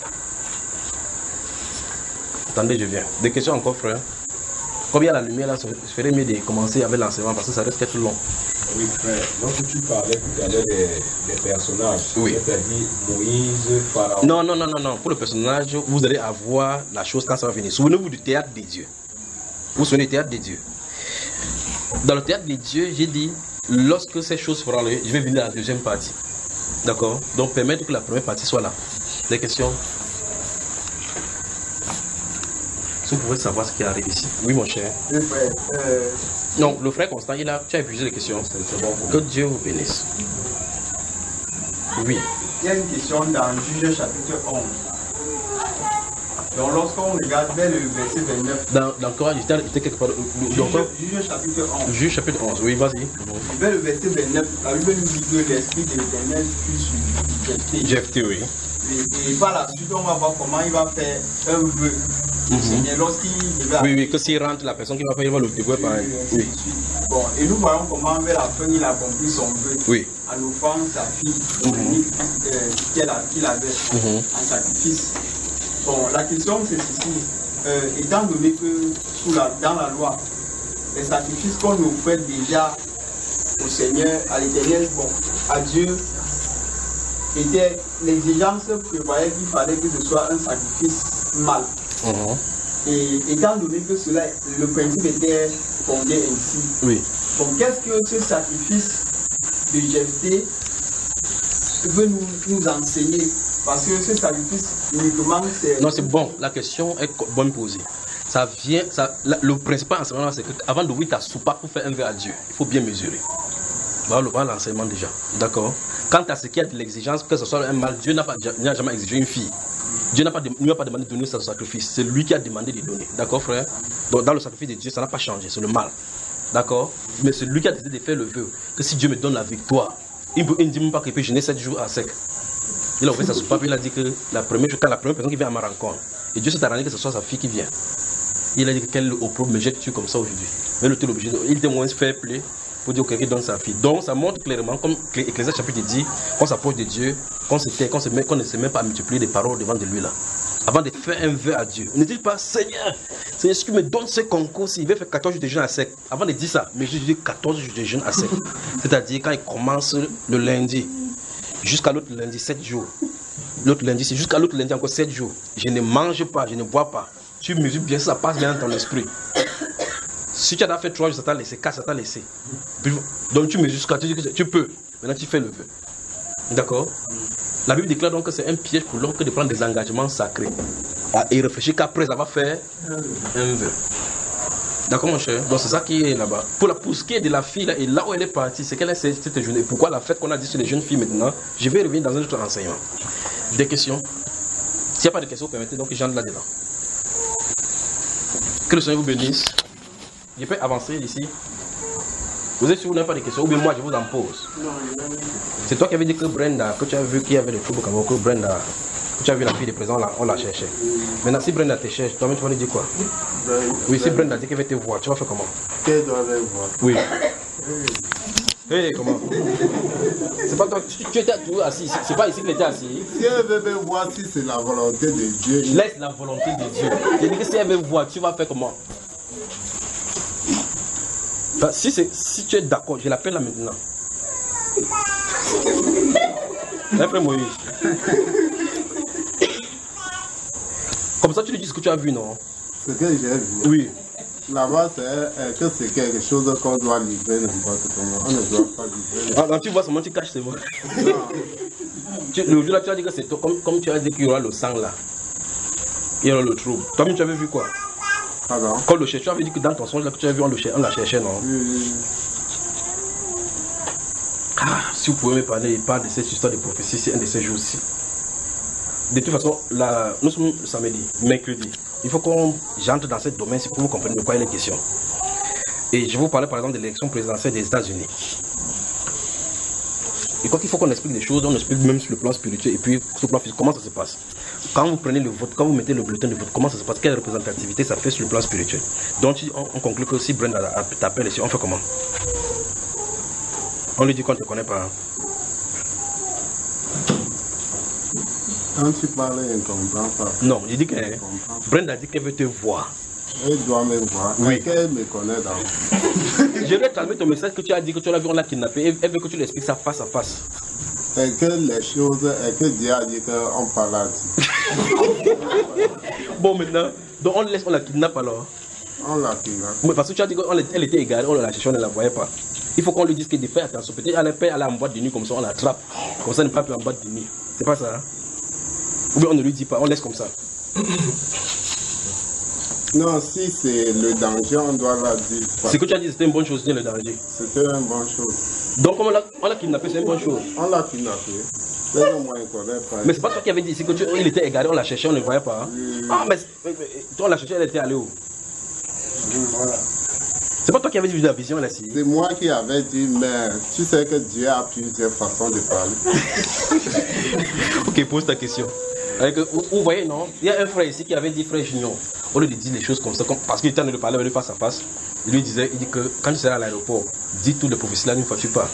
Attendez, je viens. Des questions encore, frère? Comme il y a la lumière là, il ferait mieux de commencer avec l'enseignement parce que ça risque d'être long. Oui, frère. Donc tu parlais tout à l'heure des personnages. Oui. C'est-à-dire Moïse, Pharaon. Non. Pour le personnage, vous allez avoir la chose quand ça va venir. Souvenez-vous du théâtre des dieux. Vous vous souvenez du théâtre des dieux? Dans le théâtre des dieux, j'ai dit, lorsque ces choses feront lieu, je vais venir à la deuxième partie. D'accord? Donc permettre que la première partie soit là. Des questions? Si vous pouvez savoir ce qui arrive ici. Oui, mon cher. Le frère. Non, le frère Constant, tu as épuisé les questions. C'est bon. Que Dieu vous bénisse. Oui. Il y a une question dans Juge chapitre 11. Donc lorsqu'on regarde vers le verset 29. Dans quoi il était quelque part. Juge chapitre 11. Juge chapitre 11, oui, vas-y. Vers le verset 29, la Bible nous dit que l'esprit de l'Éternel fut sur Jephthé. Jephthé, oui. Et par la suite, on va voir comment il va faire un vœu. Lorsqu'il va... Oui, que s'il rentre, la personne qui va faire, il va le dévouer par elle. Oui. Bon, et nous voyons comment vers la fin, il a accompli son vœu. Oui. En offrant sa fille, qu'il avait en sacrifice. Bon, la question c'est ceci. Étant donné que dans la loi, les sacrifices qu'on offrait déjà au Seigneur, à l'Éternel, bon, à Dieu, l'exigence prévoyait qu'il fallait que ce soit un sacrifice mâle. Et étant donné que cela, le principe était fondé ainsi, Oui. bon, qu'est-ce que ce sacrifice de Jephthé veut nous enseigner? Parce que ce sacrifice, uniquement, c'est... Non, c'est bon. La question est bonne posée. Ça vient, le principal enseignement, c'est qu'avant d'ouvrir ta soupape pour faire un vœu à Dieu, il faut bien mesurer. Voilà l'enseignement déjà. D'accord? Quant à ce qui est de l'exigence, que ce soit un mal, Dieu n'a jamais exigé une fille. Dieu n'a pas demandé de donner son sacrifice. C'est lui qui a demandé de donner. D'accord, frère? Donc, dans le sacrifice de Dieu, ça n'a pas changé. C'est le mal. D'accord? Mais c'est lui qui a décidé de faire le vœu. Que si Dieu me donne la victoire, il ne dit même pas qu'il peut jeûner 7 jours à sec. Il a ouvert sa soupape, il a dit que la première personne qui vient à ma rencontre, et Dieu s'est arrangé que ce soit sa fille qui vient. Il a dit que quel opprobre me jette-tu comme ça aujourd'hui? Mais l'autre obligé, il était moins fair play pour dire que quelqu'un donne sa fille. Donc ça montre clairement, comme Ecclésiaste chapitre dit, qu'on s'approche de Dieu, qu'on ne se met pas à multiplier des paroles devant de lui là. Avant de faire un vœu à Dieu, ne dites pas Seigneur, si tu me donnes ce concours, s'il veut faire 14 jours de jeûne à sec. Avant de dire ça, mais je dis 14 jours de jeûne à sec. C'est-à-dire quand il commence le lundi, jusqu'à l'autre lundi, 7 jours. L'autre lundi, c'est jusqu'à l'autre lundi encore 7 jours. Je ne mange pas, je ne bois pas. Tu mesures bien, ça passe bien dans ton esprit. Si tu as fait 3 jours, ça t'a laissé, 4, ça t'a laissé. Donc tu mesures jusqu'à, tu dis que tu peux. Maintenant tu fais le vœu. D'accord? La Bible déclare donc que c'est un piège pour l'homme que de prendre des engagements sacrés. Et réfléchir qu'après avoir fait un vœu. D'accord mon cher? Donc c'est ça qui est là-bas. Pour ce qui est de la fille là, et là où elle est partie, c'est qu'elle est cette journée. Pourquoi la fête qu'on a dit sur les jeunes filles maintenant? Je vais revenir dans un autre enseignement. Des questions? S'il n'y a pas de questions, permettez donc que j'entre là-dedans. Que le Seigneur vous bénisse. Je peux avancer ici. Vous êtes sûr que vous n'avez pas de questions? Ou bien moi je vous en pose? C'est toi qui avais dit que Brenda, que tu as vu qu'il y avait des troubles comme que Brenda, que tu as vu la fille de présent, on la cherchait. Maintenant si Brenda te cherche, toi-même tu vas lui dire quoi? Oui, si Brenda dit qu'elle va te voir, tu vas faire comment? Qu'elle doit aller voir. Oui. Hey, comment? C'est pas toi, tu étais toujours assis, c'est pas ici que tu étais assis. Si elle veut me voir, si c'est la volonté de Dieu. Laisse la volonté de Dieu. Je dis que si elle veut voir, tu vas faire comment? Enfin, si tu es d'accord, je l'appelle là maintenant. Frère Moïse. Comme ça, tu lui dis ce que tu as vu, non? Ce que j'ai vu. Oui. Là-bas, c'est quelque chose qu'on doit livrer n'importe comment. On ne doit pas livrer. Ah, là, tu vois seulement, tu caches, c'est vrai. Le jour là, tu as dit que c'est toi, comme tu as dit qu'il y aura le sang là. Il y aura le trouble. Toi-même, tu avais vu quoi? Pardon? Quand le chercheur, tu avais dit que dans ton songe là, que tu as vu, on la cherchait, non? Oui. Ah, si vous pouvez me parler, il parle de cette histoire de prophétie, c'est un de ces jours-ci. De toute façon, nous sommes samedi, mercredi. Il faut qu'on j'entre dans ce domaine pour que vous compreniez de quoi il est question. Et je vais vous parler par exemple de l'élection présidentielle des États-Unis. Et quoi qu'il faut qu'on explique des choses, on explique même sur le plan spirituel et puis sur le plan physique, comment ça se passe. Quand vous prenez le vote, quand vous mettez le bulletin de vote, comment ça se passe, quelle représentativité ça fait sur le plan spirituel. Donc on conclut que si Brenda t'appelle ici, on fait comment? On lui dit qu'on ne te connaît pas. Quand tu parles, elle ne comprend pas. Non, il dit que Brenda dit qu'elle veut te voir. Elle doit me voir. Oui. Qu'elle me connaît d'abord. Je vais calmer ton message que tu as dit que tu l'as vu, on l'a kidnappé. Elle veut que tu lui expliques ça face à face. Et que les choses, et que Dieu a dit qu'on parle à Dieu. Bon, maintenant, donc on la kidnappe alors. On la kidnappe. Oui, parce que tu as dit qu'elle était égarée, on la cherchait, on ne la voyait pas. Il faut qu'on lui dise que de faire attention. Peut-être elle est en boîte de nuit comme ça, on l'attrape. Comme ça, elle n'est pas plus en boîte de nuit. C'est pas ça, hein? Ou bien on ne lui dit pas, on laisse comme ça. Non, si c'est le danger, on doit la dire. Ce que tu as dit, c'était une bonne chose, le danger. C'était une bonne chose. Donc, on l'a kidnappé, c'est une bonne chose. On l'a kidnappé. Mais c'est pas toi qui avais dit ici qu'il était égaré, on l'a cherché, on ne le voyait pas. Hein? Ah, mais toi, on l'a cherché, elle était allée où? Voilà. C'est pas toi qui avais dit la vision là ici. C'est moi qui avais dit, mais tu sais que Dieu a plusieurs façons de parler. Ok, pose ta question. Vous voyez, non? Il y a un frère ici qui avait dit, frère Junior, au lieu de dire les choses comme ça, parce qu'il était en train de parler avec lui face à face, il lui disait, il dit que quand tu seras à l'aéroport, dis tous les prophéties là une fois tu pars.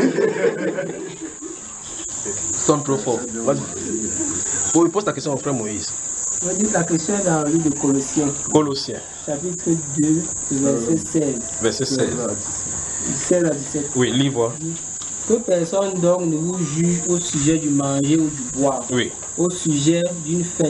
Sonne trop fort. Vas-y. Pose ta question au frère Moïse. On dit la question est dans le livre de Colossiens. Colossiens. Chapitre 2, verset 16. Verset 16. 16 à 17. Oui, livre. Que personne donc ne vous juge au sujet du manger ou du boire. Oui. Au sujet d'une fête,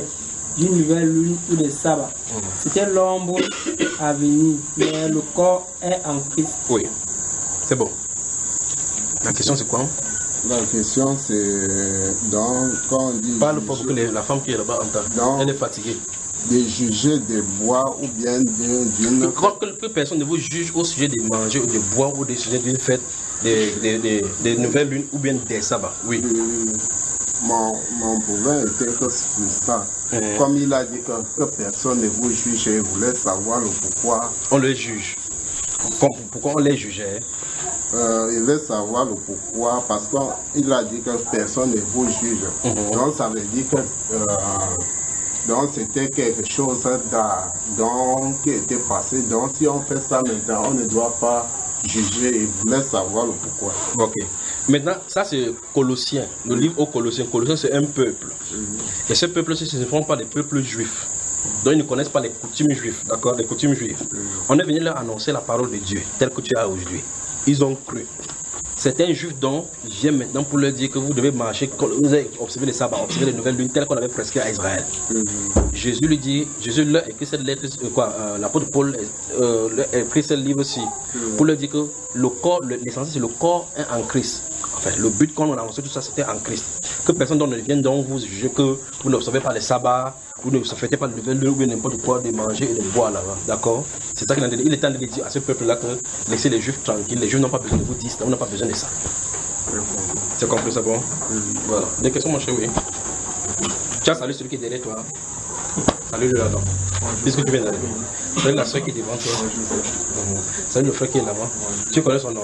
d'une nouvelle lune ou de sabbat. C'était l'ombre à venir, mais le corps est en Christ. Oui, c'est bon. La question c'est quoi? La question c'est quand on dit. Parle fort pour que la femme qui est là-bas entende. Elle est fatiguée. De juger des bois ou bien d'une. Que personne ne vous juge au sujet de manger ou de boire ou des sujets d'une fête, des nouvelles lunes ou bien des sabbats. Oui. Mon problème était que c'est ça. Comme il a dit que personne ne vous juge, et voulait savoir le pourquoi. On les juge. Pourquoi on les jugeait? Il veut savoir le pourquoi, parce qu'il a dit que personne ne vous juge. Donc ça veut dire que donc c'était quelque chose qui était passé. Donc si on fait ça maintenant, on ne doit pas juger. Il voulait savoir le pourquoi. Ok. Maintenant, ça c'est Colossiens. Le livre aux Colossiens. Colossiens c'est un peuple. Et ce peuple-ci, ce ne sont pas des peuples juifs. Donc ils ne connaissent pas les coutumes juives. D'accord? Les coutumes juives. On est venu leur annoncer la parole de Dieu, telle que tu as aujourd'hui. Ils ont cru. Certains juifs donc viennent maintenant pour leur dire que vous devez marcher, vous avez observé les sabbats, observer les nouvelles lunes telles qu'on avait prescrit à Israël. Jésus leur écrit cette lettre, l'apôtre Paul a écrit ce livre aussi, pour leur dire que le corps, l'essentiel c'est le corps est en Christ. Enfin, le but quand on a annoncé tout ça, c'était en Christ. Que personne ne vienne donc vous juger que vous n'observez pas les sabbats, vous ne faites pas de nouvelles lunes ou bien n'importe quoi de manger et de boire là-bas. D'accord? C'est ça qu'il est en train de dire à ce peuple-là que laissez les juifs tranquilles. Les juifs n'ont pas besoin de vous dire, on n'a pas besoin de ça. C'est compris ça, bon? Voilà. Des questions, mon cher, oui. Tiens, salut celui qui est derrière toi. Salut le là-bas. Puisque tu viens d'aller. Salut la soeur qui est devant toi. Salut le frère qui est là-bas. Tu connais son nom?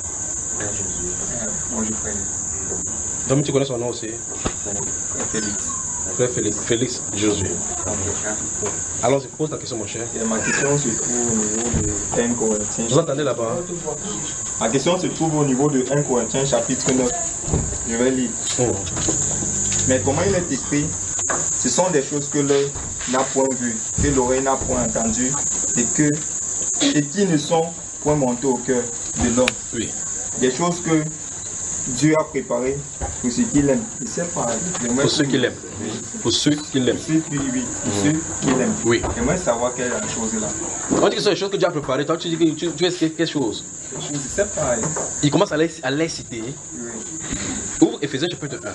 Donc tu connais son nom aussi? Frère Félix Josué. Alors, je pose la question, mon cher. Ma question se trouve au niveau de 1 Corinthiens. Vous entendez là-bas? Ma question se trouve au niveau de 1 Corinthiens, chapitre 9. Je vais lire. Mais comment il est écrit, ce sont des choses que l'œil n'a point vues, que l'oreille n'a point entendues, et qui ne sont point montées au cœur de l'homme. Oui. Des choses que Dieu a préparées pour ceux qui l'aiment. Pour ceux qui l'aiment. Pour ceux qui l'aiment. Pour ceux qui l'aiment. Oui. J'aimerais savoir quelle est la chose là. On dit que ce sont les choses que Dieu a préparées. Toi, tu dis que tu es quelque chose. Je ne sais pas. Il commence à les citer. Oui. Ouvre Éphésiens chapitre 1.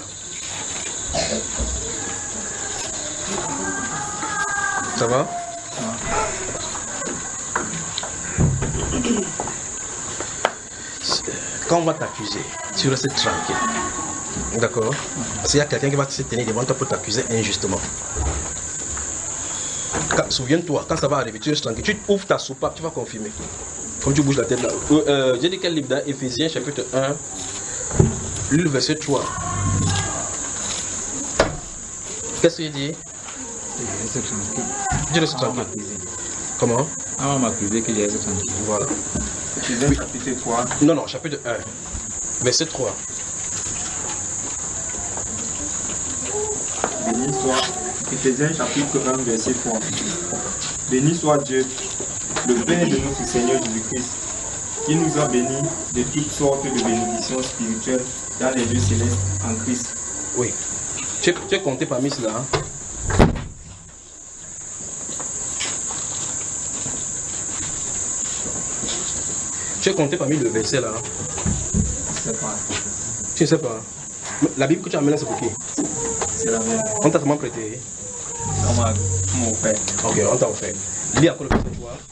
Ça va? Quand on va t'accuser, tu restes tranquille. D'accord? S'il y a quelqu'un qui va se tenir devant toi pour t'accuser injustement. Souviens-toi, quand ça va arriver, tu restes tranquille. Tu ouvres ta soupape, tu vas confirmer. Comme tu bouges la tête là. J'ai dit quel livre là? Éphésiens chapitre 1, le verset 3. Qu'est-ce qu'il dit? Je reste tranquille. Comment? On m'a accusé que je reste tranquille. Voilà. Éphésiens chapitre 3. Non, chapitre 1, verset 3. Béni soit, Éphésiens chapitre 1, verset 3. Béni soit Dieu, le Père de notre Seigneur Jésus-Christ, qui nous a bénis de toutes sortes de bénédictions spirituelles dans les lieux célestes en Christ. Oui. Tu es compté parmi cela. Hein? Tu es compté parmi le verset là. Je ne sais pas. Tu ne sais pas. La Bible que tu as amenée là, c'est pour qui? C'est la même. On t'a seulement prêté. On m'a offert. Ok, on t'a offert. Lis encore le verset, tu vois.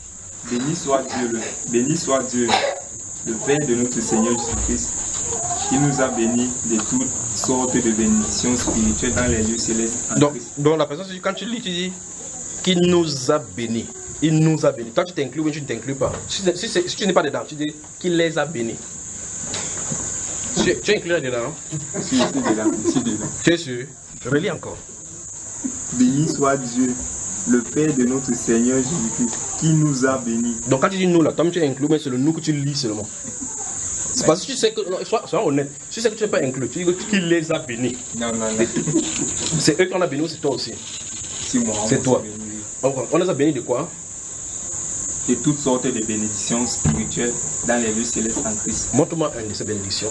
Béni soit Dieu, le Père de notre Seigneur Jésus-Christ, qui nous a bénis de toutes sortes de bénédictions spirituelles dans les lieux célestes en Christ. Donc la personne, quand tu lis, tu dis qu'il nous a bénis. Il nous a bénis. Toi, tu t'inclus ou tu ne t'inclus pas. Si tu n'es pas dedans, tu dis qu'il les a bénis. Tu es inclus là-dedans? Si, dedans. Tu es sûr? Je relis encore. Béni soit Dieu, le Père de notre Seigneur Jésus-Christ, qui nous a bénis. Donc quand tu dis nous là, toi tu es inclus, mais c'est le nous que tu lis seulement. C'est parce que tu sais que, sois honnête, tu sais que tu n'es pas inclus, tu dis qu'il les a bénis. Non. C'est eux qu'on a bénis ou c'est toi aussi? C'est moi. C'est toi. On les a bénis de quoi? De toutes sortes de bénédictions spirituelles dans les lieux célestes en Christ. Montre-moi une de ces bénédictions.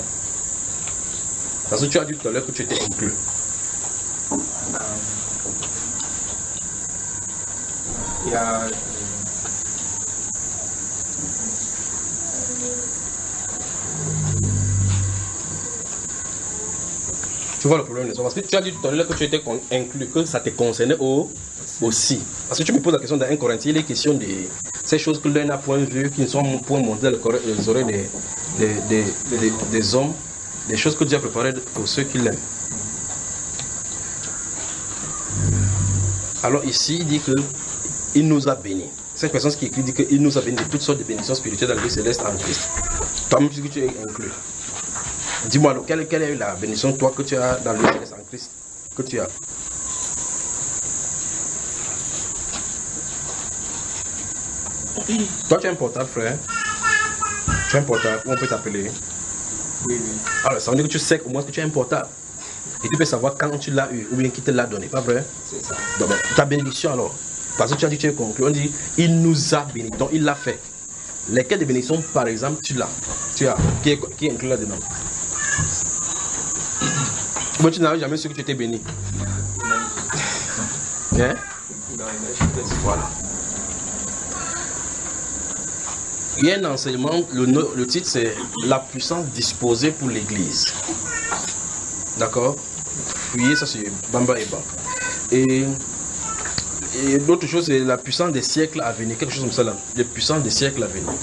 Parce que tu as dit tout à l'heure que tu étais inclus. Il y a tu vois le problème, parce que tu as dit tout à l'heure que tu étais inclus, que ça te concernait aussi. Parce que tu me poses la question dans 1 Corinthiens, il est question de ces choses que l'un n'a point vues, qui ne sont point montées dans les oreilles des hommes, des choses que Dieu a préparées pour ceux qui l'aiment. Alors ici, il dit qu'il nous a bénis. Cette personne qui écrit dit qu'il nous a bénis de toutes sortes de bénédictions spirituelles dans la vie céleste en Christ. Toi-même, tu dis que tu es inclus. Dis-moi, quelle est la bénédiction toi que tu as dans le céleste en Christ que tu as? Toi, tu as un portable, frère. Tu as un portable où on peut t'appeler. oui. Alors, ça veut dire que tu sais au moins que tu as un portable. Et tu peux savoir quand tu l'as eu ou bien qui te l'a donné, pas vrai? C'est ça. Donc, ta bénédiction alors. Parce que tu as dit que tu es conclu. On dit, il nous a bénis. Donc, il l'a fait. Lesquelles des bénédictions, par exemple, tu as? Qui est inclus là-dedans? Moi, tu n'avais jamais su que tu étais béni. Hein? Voilà. Il y a un enseignement, le titre c'est La puissance disposée pour l'église. D'accord? Fuyez, ça c'est Bamba et Bamba. Et l'autre chose c'est la puissance des siècles à venir, quelque chose comme ça là. La puissance des siècles à venir.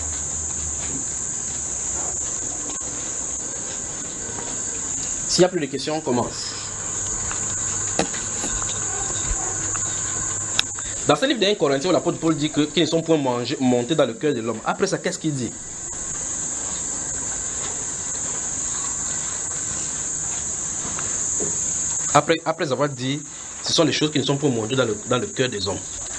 S'il n'y a plus de questions, on commence. Dans ce livre d'un Corinthien, l'apôtre Paul dit qu'ils ne sont point montés dans le cœur de l'homme. Après ça, qu'est-ce qu'il dit? Après avoir dit, ce sont des choses qui ne sont pas montées dans le cœur des hommes.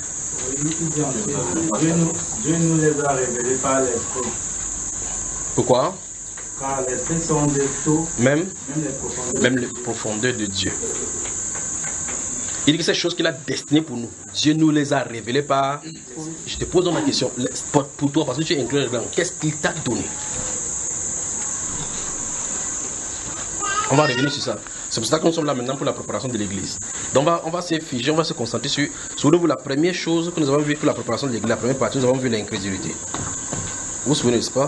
Dieu nous les a révélées par l'esprit. Pourquoi? Car l'esprit sont des taux, même les profondeurs de Dieu. Il dit que ces choses qu'il a destinées pour nous, Dieu nous les a révélées par... Je te pose donc la question, pour toi, parce que tu es inclus dedans, qu'est-ce qu'il t'a donné? On va revenir sur ça. C'est pour ça que nous sommes là maintenant pour la préparation de l'église. Donc on va se figer, on va se concentrer sur... Souvenez-vous, la première chose que nous avons vue pour la préparation de l'église, la première partie, nous avons vu l'incrédulité. Vous vous souvenez, n'est-ce pas?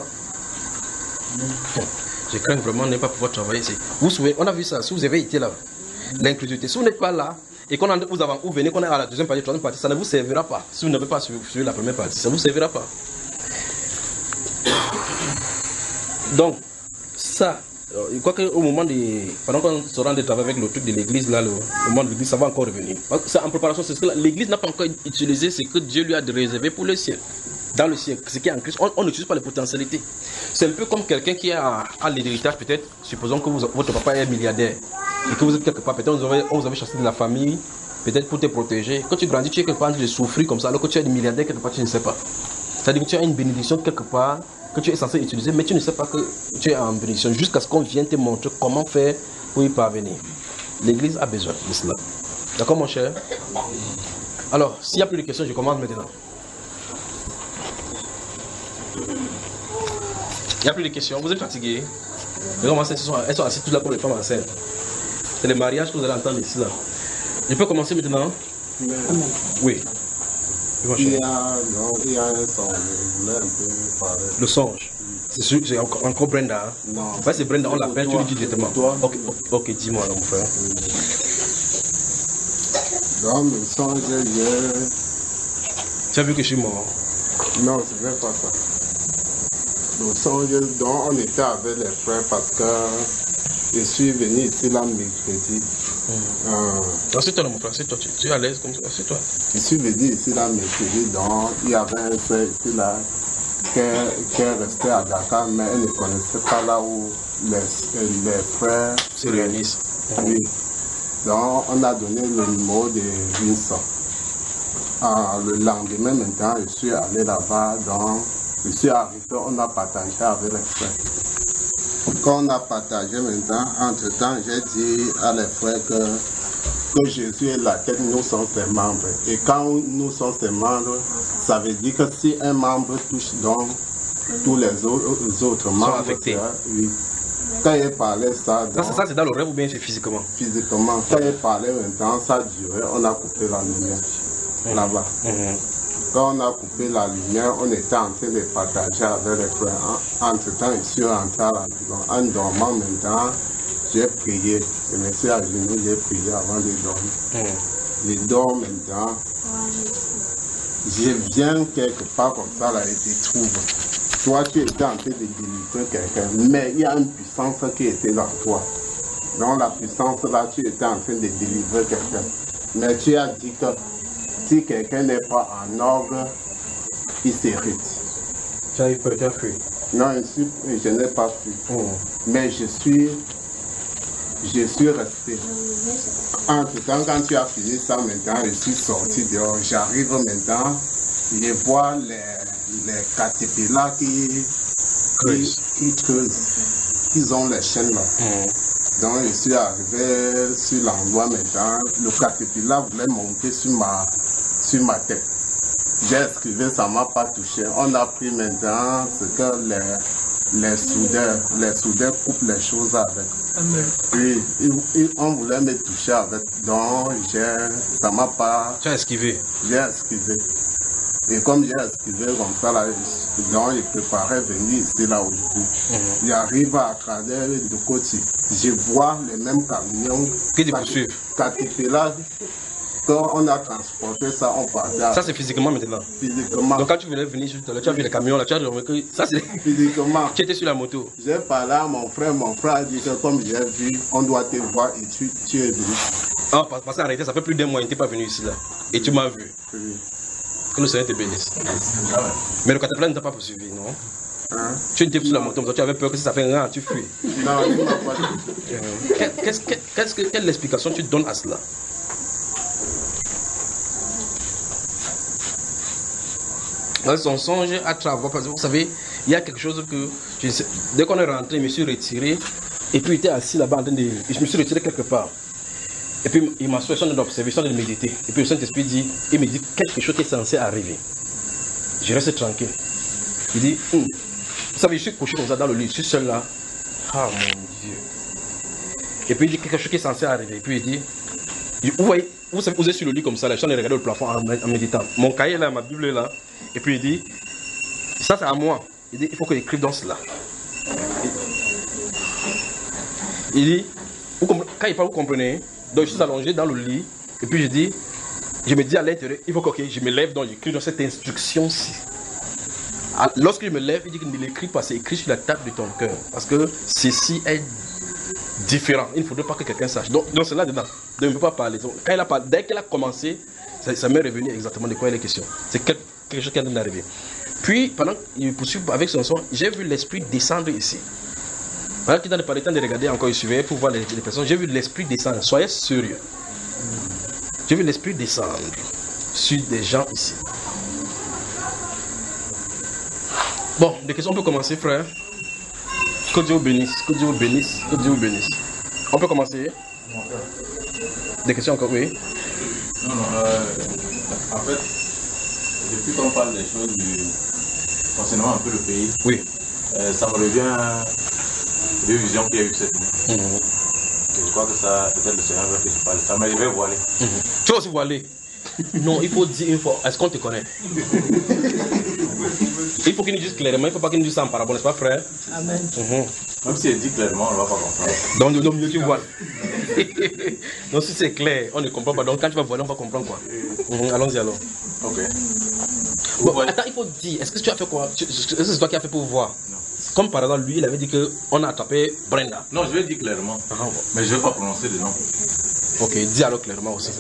Je crains vraiment de ne pas pouvoir travailler ici. Vous vous souvenez, on a vu ça, si vous avez été là, l'incrédulité. Si vous n'êtes pas là, et qu'on vous venez, qu'on est à la deuxième partie, troisième partie, ça ne vous servira pas. Si vous n'avez pas suivi la première partie, ça ne vous servira pas. Donc, ça, je crois qu'au moment pendant qu'on se rend de travail avec le truc de l'église, là, le moment de l'église, ça va encore revenir. C'est en préparation, c'est ce que l'église n'a pas encore utilisé, c'est que Dieu lui a réservé pour le ciel. Dans le ciel, ce qui est en Christ, on n'utilise pas les potentialités. C'est un peu comme quelqu'un qui a l'héritage, peut-être, supposons que votre papa est milliardaire. Et que vous êtes quelque part, peut-être on vous avait chassé de la famille, peut-être pour te protéger. Quand tu grandis, tu es quelque part en train de souffrir comme ça, alors que tu es milliardaire quelque part, tu ne sais pas. C'est-à-dire que tu as une bénédiction quelque part que tu es censé utiliser, mais tu ne sais pas que tu es en bénédiction, jusqu'à ce qu'on vienne te montrer comment faire pour y parvenir. L'église a besoin de cela. D'accord, mon cher? Alors, s'il n'y a plus de questions, je commence maintenant. Il n'y a plus de questions, vous êtes fatigués? Elles sont assises toutes là comme les femmes enceintes. C'est le mariage que vous allez entendre ici là. Je peux commencer maintenant? Oui. Il y a un songe, je voulais un peu parler. Le songe? C'est encore Brenda? Hein? Non. Ouais, c'est Brenda, on l'appelle, tu lui dis directement. Toi? Ok, dis-moi alors mon frère. Dans le songe, tu as vu que je suis mort? Non, ce n'est pas ça. Le songe dont on était avec les frères parce que je suis venu ici là mercredi. C'est toi mon frère, c'est toi, tu es à l'aise comme ça, c'est toi. Je suis venu ici là mercredi, donc il y avait un frère ici là qui est resté à Dakar, mais elle ne connaissait pas là où les frères se réunissent. Oui. Donc on a donné le numéro de Vincent. Le lendemain maintenant, je suis allé là-bas, donc je suis arrivé, on a partagé avec les frères. Quand on a partagé maintenant, entre-temps, j'ai dit à les frères que Jésus est la tête, nous sommes ses membres. Et quand nous sommes ses membres, ça veut dire que si un membre touche donc tous les autres membres, affectés. Oui. Quand il parlait ça... Donc, ça c'est dans le rêve ou bien c'est physiquement? Physiquement. Quand il parlait maintenant, ça durait, on a coupé la lumière là-bas. quand on a coupé la lumière, on était en train de partager avec les frères. Entre-temps, je suis rentré à la maison. En dormant maintenant, j'ai prié. Je me suis à genoux, j'ai prié avant de dormir. Je dors maintenant. Je viens quelque part comme ça, là, et te trouve. Toi, tu étais en train de délivrer quelqu'un, mais il y a une puissance qui était dans toi. Dans la puissance là, tu étais en train de délivrer quelqu'un. Mais tu as dit que si quelqu'un n'est pas en ordre, il s'irrite. Tu as eu peur, tu as fui? Non, je n'ai pas fui. Mais je suis resté. Entre-temps, quand tu as fini ça maintenant, je suis sorti dehors. J'arrive maintenant, je vois les caterpillars qui creusent. Ils ont les chaînes là. Donc je suis arrivé sur l'endroit maintenant. Le caterpillar voulait monter sur ma tête. J'ai esquivé, ça ne m'a pas touché. On a pris maintenant ce que les soudeurs coupent les choses avec. Oui, on voulait me toucher avec. Donc ça m'a pas... Tu as esquivé? J'ai esquivé. Et comme j'ai esquivé comme ça, là, donc je préparais venir ici là aujourd'hui. J'arrive à travers le côté. Je vois les mêmes camions. Qui te poursuivent? Caterpillar. Quand on a transporté ça, on partait. Ça c'est physiquement maintenant? Physiquement. Donc quand tu venais venir, tu as vu les camions là, tu as remarqué. Ça c'est physiquement. Tu étais sur la moto? J'ai parlé à mon frère a dit que comme j'ai vu, on doit te voir et tu es venu. Ah, parce qu'en réalité, ça fait plus d'un mois que tu n'es pas venu ici là. Et tu m'as vu. Oui. Que le Seigneur te bénisse. Mais le caterpillar ne t'a pas poursuivi, non? Tu étais sur la moto, tu avais peur que si ça fait rien, tu fuis. Non, il ne m'a pas dit. Quelle explication tu donnes à cela? Dans son songe à travers, parce que vous savez, il y a quelque chose que, dès qu'on est rentré, je me suis retiré, et puis il était assis là-bas en train de... Je me suis retiré quelque part. Et puis il m'a souhaité d'observer, de méditer. Et puis le Saint-Esprit il me dit quelque chose qui est censé arriver. Je reste tranquille. Il dit, vous savez, je suis couché comme ça dans le lit, je suis seul là. Ah mon Dieu. Et puis il dit quelque chose qui est censé arriver. Et puis il dit, vous voyez, vous savez, vous êtes sur le lit comme ça, là, je suis en train de regarder le plafond en méditant. Mon cahier là, ma Bible est là. Et puis il dit, ça c'est à moi. Il dit, il faut que j'écrive dans cela. Il dit, quand il parle, vous comprenez? Donc je suis allongé dans le lit. Et puis je me dis à l'intérieur, il faut que je me lève, donc j'écris dans cette instruction-ci. Lorsque je me lève, il dit qu'il ne l'écrit pas, c'est écrit sur la table de ton cœur. Parce que ceci est différent. Il ne faudrait pas que quelqu'un sache. Donc c'est là dedans. Donc il ne peut pas parler. Donc, quand il a parlé, dès qu'il a commencé, ça m'est revenu exactement de quoi il est question. C'est quelque chose qui est en train d'arriver. Puis, pendant qu'il poursuit avec son son, j'ai vu l'esprit descendre ici. Pendant qu'il est temps de regarder encore, il suivait pour voir les personnes. J'ai vu l'esprit descendre. Soyez sérieux. J'ai vu l'esprit descendre sur des gens ici. Bon, des questions, on peut commencer, frère. Que Dieu vous bénisse, que Dieu vous bénisse, que Dieu vous bénisse. On peut commencer? Des questions encore, oui? Non, en fait, depuis qu'on parle des choses concernant un peu le pays, oui. Ça me revient deux visions qu'il y a eu cette nuit. Je crois que ça, peut-être le Seigneur veut que je parle de ça, mais je vais voiler. Tu vas aussi voiler? Non, il faut dire une fois, est-ce qu'on te connaît? Il faut qu'il nous dise clairement, il ne faut pas qu'il nous dise ça en parabole, n'est-ce pas, frère? Amen. Même si elle dit clairement, on ne va pas comprendre. Donc, mieux tu voiles. Donc, si c'est clair, on ne comprend pas. Donc, quand tu vas voiler, on va comprendre quoi. Allons-y alors. Ok. Bon, attends, il faut dire, est-ce que tu as fait quoi? Est-ce que c'est toi qui as fait pour voir? Non. Comme par exemple, lui, il avait dit qu'on a attrapé Brenda. Non, je vais dire clairement. Mais je ne vais pas prononcer le nom. Ok, dis alors clairement aussi.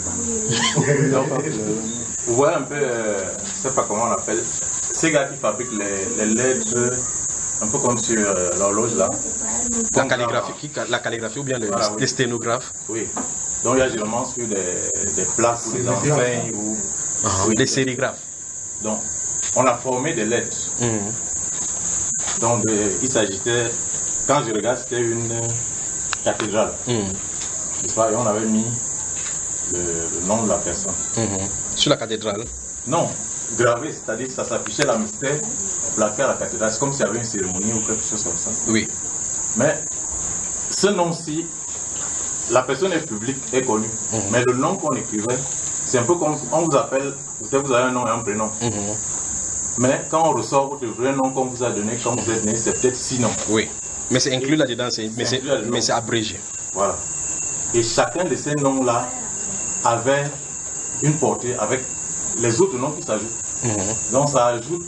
Vous voyez un peu, je ne sais pas comment on appelle, ces gars qui fabriquent les lettres, un peu comme sur l'horloge là. La calligraphie ou bien les sténographes. Oui. Donc il y a généralement sur des plaques ou des enseignes ou des sérigraphes. Donc on a formé des lettres. Donc il s'agitait, quand je regarde, c'était une cathédrale. Et on avait mis le nom de la personne. Sur la cathédrale? Non, gravé, c'est-à-dire que ça s'affichait la mystère plaqué à la cathédrale. C'est comme s'il y avait une cérémonie ou quelque chose comme ça. Oui. Mais ce nom-ci, la personne est publique, est connue. Mais le nom qu'on écrivait, c'est un peu comme on vous appelle, peut-être vous avez un nom et un prénom. Mais quand on ressort votre vrai nom qu'on vous a donné quand vous êtes né, c'est peut-être 6 noms. Oui, mais c'est inclus là-dedans, mais c'est abrégé. Voilà. Et chacun de ces noms-là avait une portée avec les autres noms qui s'ajoutent. Donc ça ajoute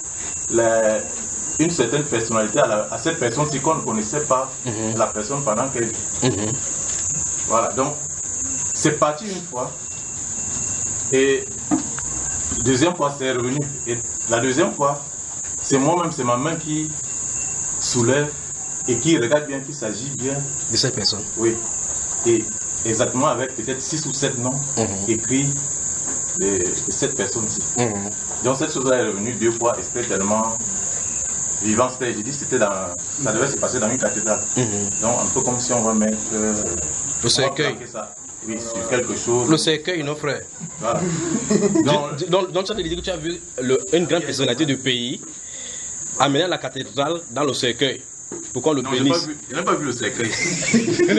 une certaine personnalité à cette personne-ci qu'on ne connaissait pas la personne pendant qu'elle vit. Voilà, donc c'est parti une fois. Et deuxième fois, c'est revenu. Et la deuxième fois, c'est moi-même, c'est ma main qui soulève et qui regarde bien qu'il s'agit bien de cette personne. Oui. Et exactement avec peut-être 6 ou 7 noms écrits de cette personne-ci. Donc cette chose-là est revenue 2 fois et c'était tellement vivant. J'ai dit ça devait se passer dans une cathédrale. Donc un peu comme si on va mettre le cercueil. Oui, sur quelque chose. Le cercueil, non frère. Voilà. Donc ça te dit que tu as vu une grande personnalité du pays amener la cathédrale dans le cercueil. Pourquoi le bénisse? Je n'ai pas vu le cercueil. Je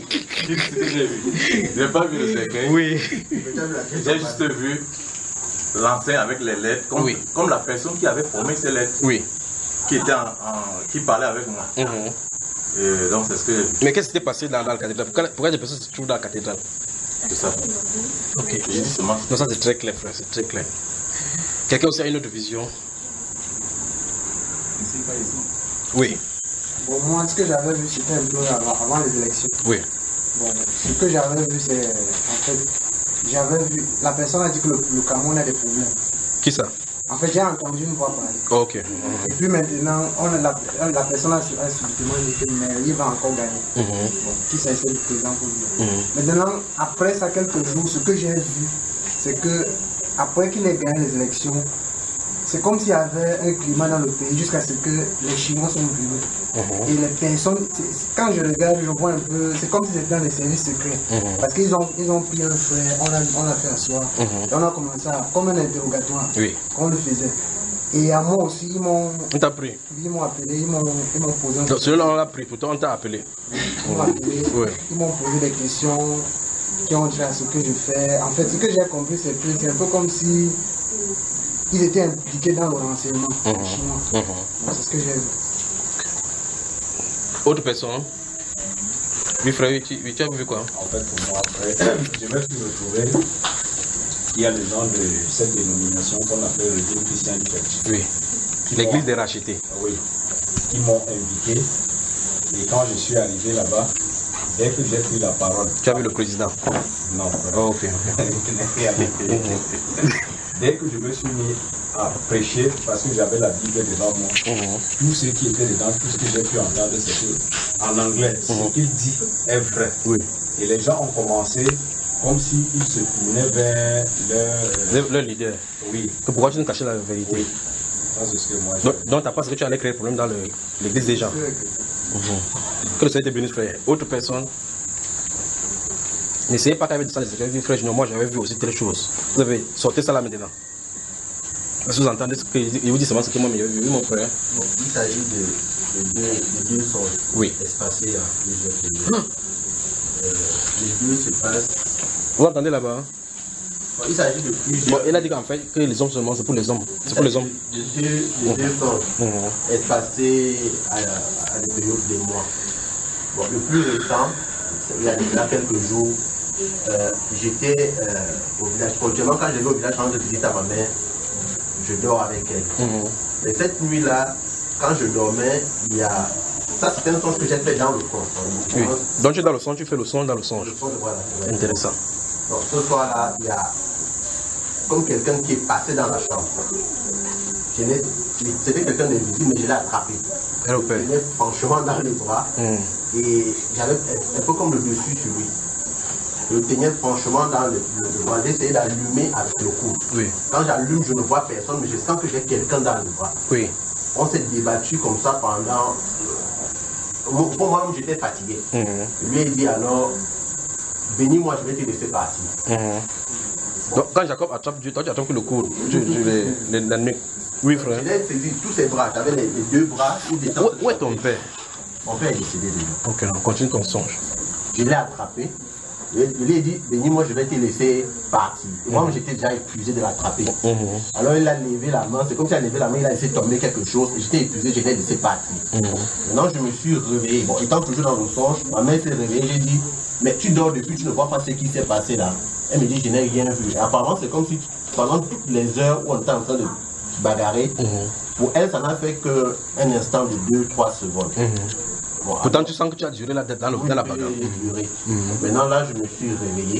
n'ai pas vu le cercueil. Oui. J'ai juste vu l'enseigne avec les lettres, comme la personne qui avait formé ces lettres. Oui. Qui parlait avec moi. Et donc c'est ce que. Mais qu'est-ce qui s'est passé dans la cathédrale? Pourquoi des personnes se trouvent dans la cathédrale? C'est ça. Ok. J'ai dit seulement. Non, ça c'est très clair, frère, c'est très clair. Quelqu'un aussi a une autre vision? Oui. Bon, moi, ce que j'avais vu, c'était un peu avant les élections. Oui. Bon, ce que j'avais vu, c'est. En fait, j'avais vu. La personne a dit que le Cameroun a des problèmes. Qui ça? En fait, j'ai entendu une voix parler. Oh, ok. Et puis maintenant, la personne a subitement dit que il va encore gagner. Bon, qui s'est le président pour lui. Maintenant, après ça, quelques jours, ce que j'ai vu, c'est que après qu'il ait gagné les élections, c'est comme s'il y avait un climat dans le pays jusqu'à ce que les Chinois sont venus. Et les personnes, quand je regarde, je vois un peu, c'est comme si c'était dans les services secrets. Parce qu'ils ont pris un frère, on a fait asseoir. Et on a commencé comme un interrogatoire. Oui. On le faisait. Et à moi aussi, ils m'ont. On t'a pris? Ils m'ont appelé, ils m'ont posé. Donc celui-là on l'a pris, pourtant on t'a appelé. Ils m'ont appelé, ils m'ont posé des questions qui ont trait à ce que je fais. En fait, ce que j'ai compris, c'est que c'est un peu comme si ils étaient impliqués dans le renseignement chinois. C'est ce que j'ai vu. Autre personne? Oui, frère, tu as vu quoi? En fait, pour moi, après, je me suis retrouvé. Il y a les gens de cette dénomination qu'on appelle le Dieu Christian Church. Oui. L'église des rachetés. Oui. Qui m'ont invité. Et quand je suis arrivé là-bas, dès que j'ai pris la parole. Tu as vu le président? Non. Oh, ok. Dès que je me suis mis à prêcher, parce que j'avais la Bible devant moi, tout ce qui était dedans, tout ce que j'ai pu entendre, c'était en anglais. Ce qu'il dit est vrai. Oui. Et les gens ont commencé comme s'ils se tournaient vers leur leader. Oui. Pourquoi tu nous cachais la vérité? Oui. Ça, c'est ce que moi donc tu n'as pas pensé que tu allais créer le problème dans l'église des gens? Que le Seigneur te bénisse, frère. Autre personne? N'essayez pas qu'avec ça, les écrits, frère. Moi, j'avais vu aussi telle chose. Vous avez sorti ça là maintenant. Est-ce que vous entendez ce qu'il vous dit seulement ce que moi j'ai vu, mon frère? Bon, il s'agit de deux songes espacés à plusieurs pays. Les deux se passent. Vous entendez là-bas? Bon, il s'agit de plusieurs. Bon, il a dit qu'en fait, que les hommes seulement, c'est pour les hommes. C'est pour les hommes. De deux songes espacés à des périodes de mois. Bon, le plus récent, il y a déjà quelques jours, j'étais au village. Actuellement, quand je vais au village, quand je visite à ma mère, je dors avec elle. Mais cette nuit-là, quand je dormais, il y a. Ça, c'était un songe que j'ai fait dans le songe. Oui. Donc, tu es dans le songe, tu fais le songe dans le songe. Le songe, voilà. Intéressant. Donc, ce soir-là, il y a comme quelqu'un qui est passé dans la chambre. C'était quelqu'un de visible, mais je l'ai attrapé. Je l'ai franchement dans les bras. Et j'avais un peu comme le dessus sur lui. Je le tenais franchement dans le bras. J'ai essayé d'allumer avec le cou. Oui. Quand j'allume, je ne vois personne, mais je sens que j'ai quelqu'un dans le bras. Oui. On s'est débattu comme ça pendant. Pour moi, j'étais fatigué. Je lui ai dit alors, bénis-moi, je vais te laisser partir. Donc, quand Jacob attrape Dieu, toi tu attrapes le cou, la nuque. Oui, frère. Je l'ai saisi tous ses bras. J'avais les deux bras. Où est ton père? Mon père est décédé déjà. Ok, on continue ton songe. Je l'ai attrapé. Je lui ai dit, Béni, moi je vais te laisser partir. Et moi j'étais déjà épuisé de l'attraper. Alors il a levé la main, c'est comme s'il a levé la main, il a laissé tomber quelque chose. Et j'étais épuisé, je l'ai laissé partir. Maintenant je me suis réveillé. Bon, étant toujours dans le songe, ma mère s'est réveillée, j'ai dit, mais tu dors depuis, tu ne vois pas ce qui s'est passé là. Elle me dit, je n'ai rien vu. Et apparemment c'est comme si pendant toutes les heures où on était en train de bagarrer, pour elle ça n'a fait qu'un instant de 2-3 secondes. Bon, pourtant, tu sens que tu as duré la tête dans la bagarre. Maintenant, là, je me suis réveillé.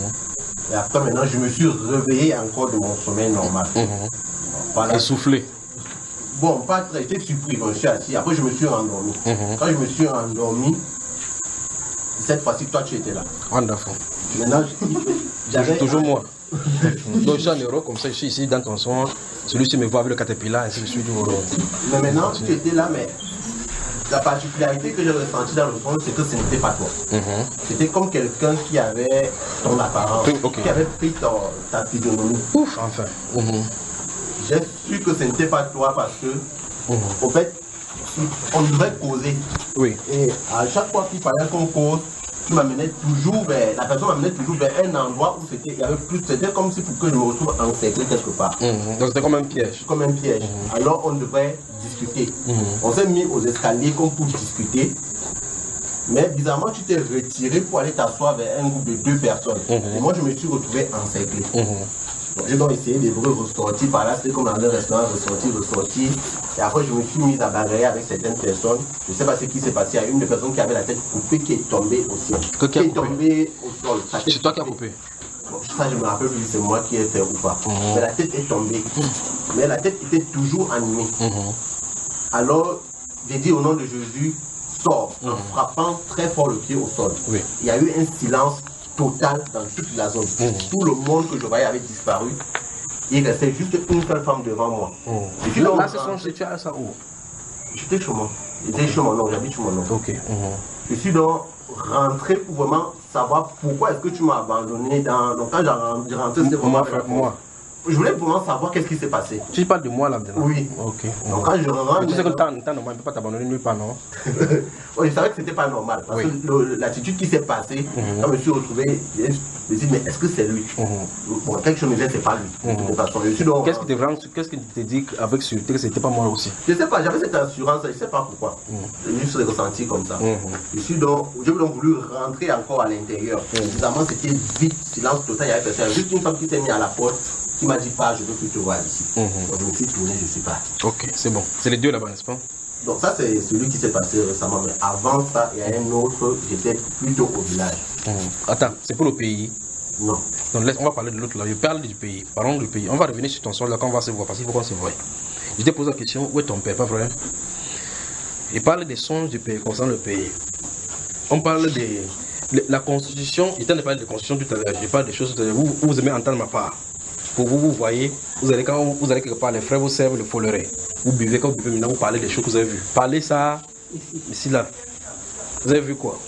Et après, maintenant, je me suis réveillé encore de mon sommeil normal. Voilà. Essoufflé. Bon, pas très, j'étais surpris. Bon, je suis assis. Après, je me suis endormi. Quand je me suis endormi, cette fois-ci, toi, tu étais là. Wonderful. Maintenant, j'avais toujours moi. Donc, je suis un héros comme ça. Je suis ici dans ton son. Celui-ci me voit avec le caterpillar, ainsi de suite. Mais maintenant, tu étais là, mais. La particularité que j'ai ressentie dans le fond, c'est que ce n'était pas toi. C'était comme quelqu'un qui avait ton apparence, qui avait pris ta physionomie. Enfin. J'ai su que ce n'était pas toi parce que, au fait, on devait causer. Oui. Et à chaque fois qu'il fallait qu'on cause, la personne m'amenait toujours vers un endroit où il y avait plus. C'était comme si pour que je me retrouve encerclé quelque part. Donc c'était comme un piège. Comme un piège. Alors on devait discuter. On s'est mis aux escaliers comme pour discuter. Mais bizarrement, tu t'es retiré pour aller t'asseoir vers un groupe de 2 personnes. Et moi, je me suis retrouvé encerclé. Donc, j'ai donc essayé de ressortir par là. C'était comme dans un restaurant, ressortir. Et après, je me suis mis à bagarrer avec certaines personnes. Je ne sais pas ce qui s'est passé. Il y a une des personnes qui avait la tête coupée qui est tombée au ciel. Qui est tombée au sol. C'est toi qui as coupé? Bon, ça, je me rappelle plus si c'est moi qui ai fait ou pas. Mais la tête est tombée. Mais la tête était toujours animée. Alors, j'ai dit au nom de Jésus, sors, en frappant très fort le pied au sol. Il y a eu un silence total dans toute la zone. Tout le monde que je voyais avait disparu. Il restait juste une seule femme devant moi. Là, c'est son tu as ça où? J'étais chez moi. J'étais chez mon oncle, j'habite chez mon oncle. Je suis donc rentré pour vraiment savoir pourquoi est-ce que tu m'as abandonné dans. Donc quand j'ai rentré, c'était vraiment. Moi. Je voulais vraiment savoir qu'est-ce qui s'est passé. Tu parles de moi là maintenant? Oui. Ok. Donc quand je rentre. Tu sais que le temps normal, il ne peut pas t'abandonner nulle part, non? Oui, je savais que c'était pas normal. Parce que l'attitude qui s'est passée, quand je me suis retrouvé, je me suis dit, mais est-ce que c'est lui? Bon, quelque chose me disait, c'est pas lui. De toute façon, qu'est-ce qui te dit avec sûreté que c'était pas moi aussi? Je sais pas, j'avais cette assurance, je sais pas pourquoi. Je suis ressenti comme ça. J'ai donc voulu rentrer encore à l'intérieur. Évidemment, c'était vite, silence total, il y avait personne. Juste une femme qui s'est mise à la porte, qui m'a dit pas, je ne veux plus te voir ici. Donc je me suis tourné, je suis parti. Ok, c'est bon. C'est les 2 là-bas, n'est-ce pas? Donc ça c'est celui qui s'est passé récemment, mais avant ça, il y a un autre, j'étais plutôt au village. Attends, c'est pour le pays? Non. Donc on va parler de l'autre là, je parle du pays. Parlons du pays. On va revenir sur ton sol là quand on va se voir, parce qu'il faut qu'on se voie. Je t'ai posé la question, où est ton père, pas vrai? Il parle des songes du pays, concernant le pays. On parle de la constitution, il t'a parlé de constitution tout à l'heure, je parle des choses, vous aimez entendre ma part. Pour vous, vous voyez, quand vous allez quelque part, les frères vous servent le folleret. Vous buvez, quand vous buvez, maintenant vous parlez des choses que vous avez vues. Parlez ça, ici, là. Vous avez vu quoi?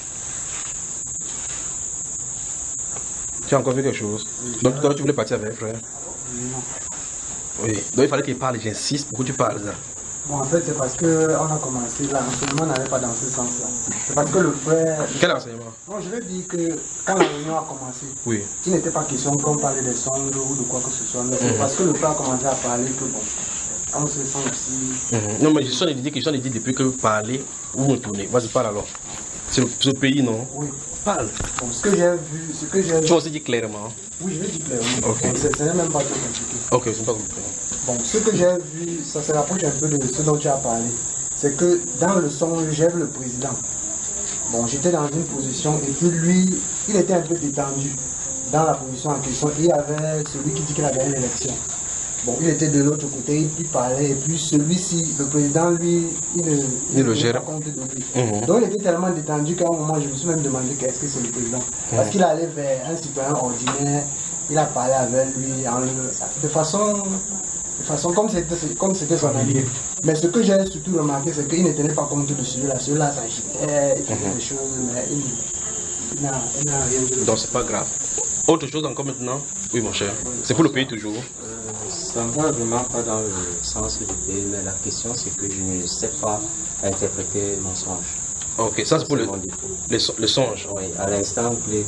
Tu as encore vu quelque chose? Donc toi, tu voulais partir avec un frère? Non. Oui, donc il fallait qu'il parle, j'insiste pour que tu parles là. Bon, en fait, c'est parce qu'on a commencé là, l'enseignement n'allait pas dans ce sens-là. C'est parce que le frère. Quel enseignement? Non, je veux dire que quand la réunion a commencé, il n'était pas question qu'on parlait des songes ou de quoi que ce soit, mais c'est parce que le frère a commencé à parler que bon, on se sent aussi. Non, mais je suis en train de dire depuis que vous parlez, vous me tournez. Vas-y, parle alors. C'est ce pays, non? Oui. Parle. Bon, ce que j'ai vu, Tu vas aussi dire clairement? Oui, je vais dire clairement. Ok. Ce n'est même pas trop compliqué. Ok, c'est pas compliqué. Bon, ce que j'ai vu, ça se rapproche un peu de ce dont tu as parlé. C'est que dans le songe, j'ai vu le président. Bon, j'étais dans une position et puis lui, il était un peu détendu dans la position en question. Il y avait celui qui dit qu'il a gagné l'élection. Bon, il était de l'autre côté, il parlait et puis celui-ci, le président, lui, il le gère. Pas compte de lui. Donc il était tellement détendu qu'à un moment, je me suis même demandé qu'est-ce que c'est le président. Parce qu'il allait vers un citoyen ordinaire, il a parlé avec lui de façon comme c'était son allié. Mais ce que j'ai surtout remarqué, c'est qu'il ne tenait pas compte de celui-là. Celui-là s'agitait, il faisait des choses, mais il n'a rien de... Donc c'est pas grave. Autre chose encore maintenant? Oui, mon cher. C'est pour le pays toujours. Ça ne va vraiment pas dans le sens du pays, mais la question c'est que je ne sais pas interpréter mon songe. Ok, ça c'est pour le songe. Oui, à l'instant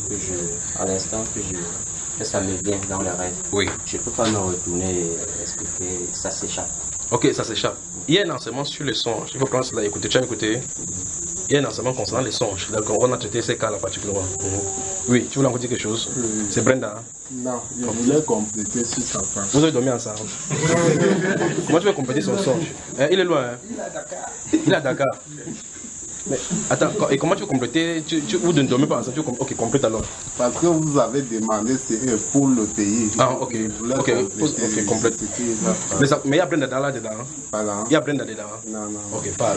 que ça me vient dans le rêve. Oui. Je ne peux pas me retourner et expliquer, ça s'échappe. Ok, ça s'échappe. Il y a un enseignement sur les songes. Il faut prendre cela, écouter. Tu as écouté? Il y a un enseignement concernant les songes. Donc, on a traité ces cas-là particulièrement. Oui, tu voulais encore dire quelque chose? C'est Brenda. Non, je voulais compléter sur sa part. Vous avez dormi ensemble. Comment tu veux compléter son songe? Il est loin. Il est à Dakar. Mais attends, et comment tu veux compléter? Vous ne dormez pas ensemble? Ok, complète alors. Parce que vous avez demandé c'est pour le pays. Ah, ok. Ok, complète. Mais il y a Brenda là-dedans. Il y a Brenda dedans. Non. Ok, parle.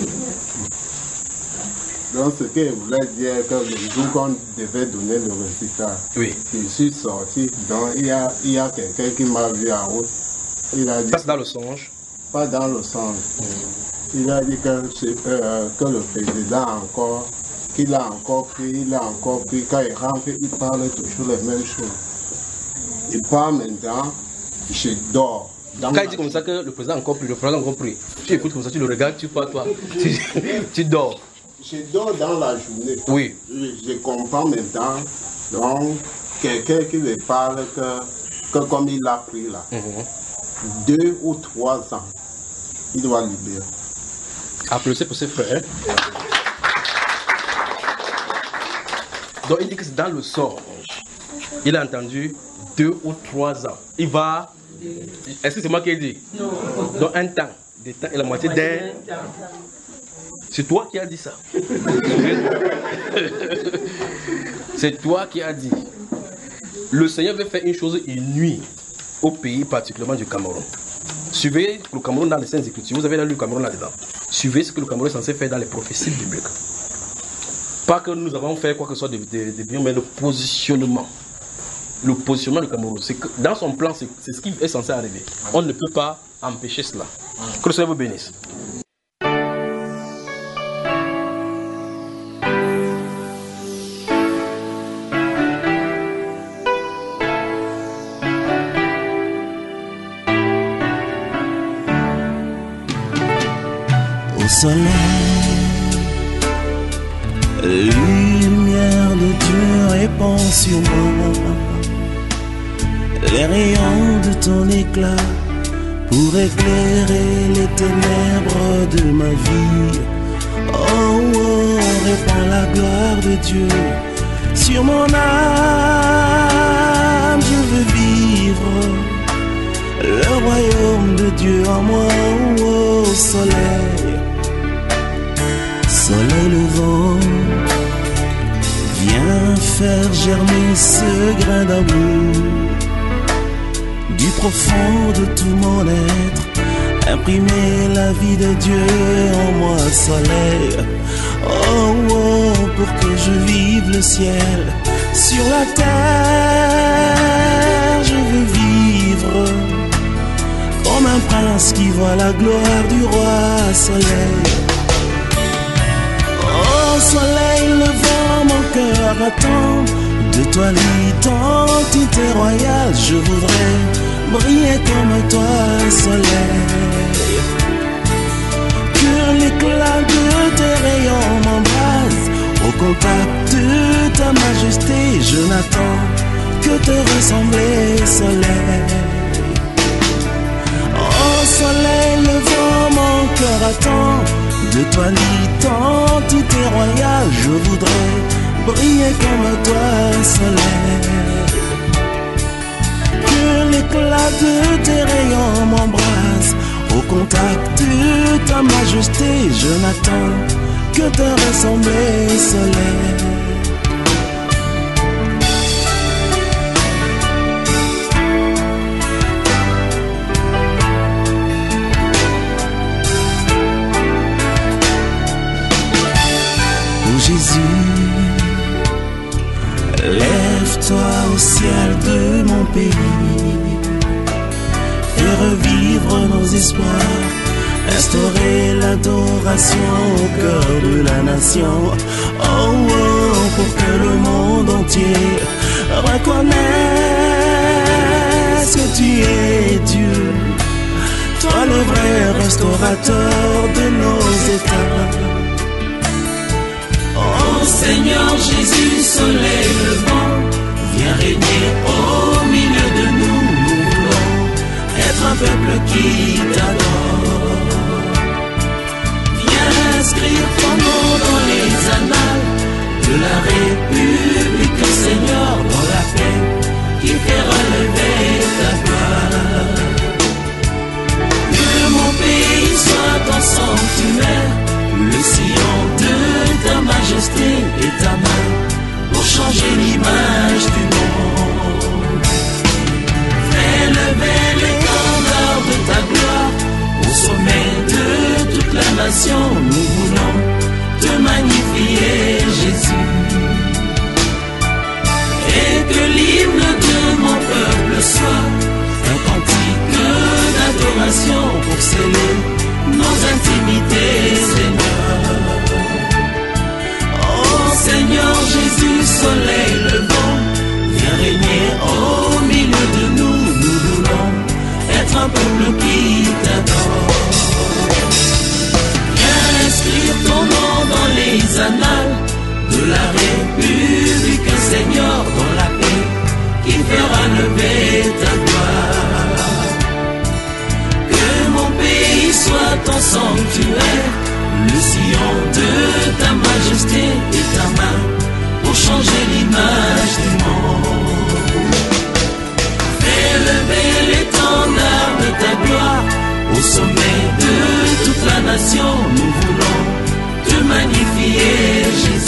Donc, ce que je voulais dire, que le jour qu'on devait donner le résultat, je suis sorti. Donc, il y a quelqu'un qui m'a vu en haut. Il a dit. Ça, c'est dans le songe? Pas dans le songe. Il a dit que le président qu'il a encore pris, quand il rentre, il parle toujours les mêmes choses. Il parle maintenant, je dors. Quand il dit comme ça que le président a encore pris, tu écoutes comme ça, tu le regardes, tu parles, toi, tu dors. Je dors dans la journée. Oui. Je comprends maintenant. Donc, quelqu'un qui me parle que comme il a pris là, 2 ou 3 ans, il doit libérer. Applaudissez pour ses frères. Donc il dit que c'est dans le songe. Il a entendu 2 ou 3 ans. Il va. Est-ce que c'est moi qui ai dit? Non. Dans un temps. Des temps et la moitié d'un. C'est toi qui as dit ça. C'est toi qui as dit. Le Seigneur veut faire une chose inouïe au pays, particulièrement du Cameroun. Suivez le Cameroun dans les Saintes Écritures. Vous avez lu le Cameroun là-dedans. Suivez ce que le Cameroun est censé faire dans les prophéties bibliques. Pas que nous avons fait quoi que ce soit de bien, mais le positionnement. Le positionnement du Cameroun, c'est que dans son plan, c'est ce qui est censé arriver. On ne peut pas empêcher cela. Que le Seigneur vous bénisse. Soleil, lumière de Dieu répand sur moi, les rayons de ton éclat pour éclairer les ténèbres de ma vie. Oh, oh, répand la gloire de Dieu sur mon âme, je veux vivre le royaume de Dieu en moi. Oh, oh, soleil. Soleil levant, viens faire germer ce grain d'amour du profond de tout mon être, imprimer la vie de Dieu en moi, soleil. Oh, oh, pour que je vive le ciel sur la terre, je veux vivre comme un prince qui voit la gloire du roi, soleil. Soleil levant, mon cœur attend de toi l'identité royale. Je voudrais briller comme toi, soleil. Que l'éclat de tes rayons m'embrase. Au contact de ta majesté, je n'attends que te ressembler, soleil. Oh, soleil levant, mon cœur attend de toi l'identité royale, je voudrais briller comme toi, soleil. Que l'éclat de tes rayons m'embrase. Au contact de ta majesté, je n'attends que te ressembler, soleil. Jésus, lève-toi au ciel de mon pays, fais revivre nos espoirs, instaurer l'adoration au cœur de la nation. Oh, oh, pour que le monde entier reconnaisse que tu es Dieu, toi le vrai restaurateur de nos états. Jésus, soleil levant, viens régner au milieu de nous. Nous voulons être un peuple qui t'adore. Viens inscrire ton nom dans les annales de la République, Seigneur, dans la paix qui fait relever ta gloire. Que mon pays soit en sanctuaire, le sillon de ta majesté et ta main pour changer l'image du monde. Fais lever l'étendard de ta gloire au sommet de toute la nation. Nous voulons te magnifier, Jésus. Et que l'hymne de mon peuple soit un cantique d'adoration pour sceller nos intimités, Seigneur. Oh Seigneur Jésus, soleil levant, viens régner au milieu de nous. Nous voulons être un peuple qui t'adore. Viens inscrire ton nom dans les annales de la République, Seigneur, dans la paix qui fera lever ta gloire. Que mon pays soit ton sanctuaire, le sillon de ta majesté et ta main pour changer l'image du monde. Fais lever l'étendard de ta gloire au sommet de toute la nation. Nous voulons te magnifier, Jésus.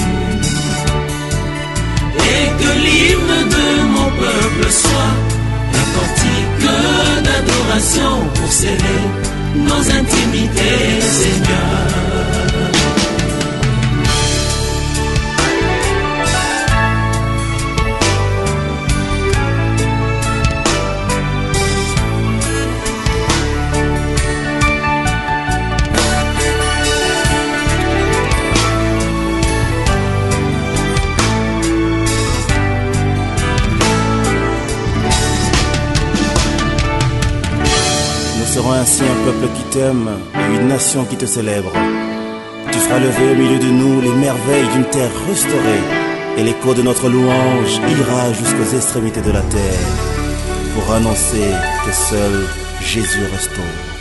Et que l'hymne de mon peuple soit un cantique d'adoration pour sceller nos intimités, Seigneur. Nous serons ainsi un peuple qui t'aime et une nation qui te célèbre. Tu feras lever au milieu de nous les merveilles d'une terre restaurée, et l'écho de notre louange ira jusqu'aux extrémités de la terre pour annoncer que seul Jésus restaure.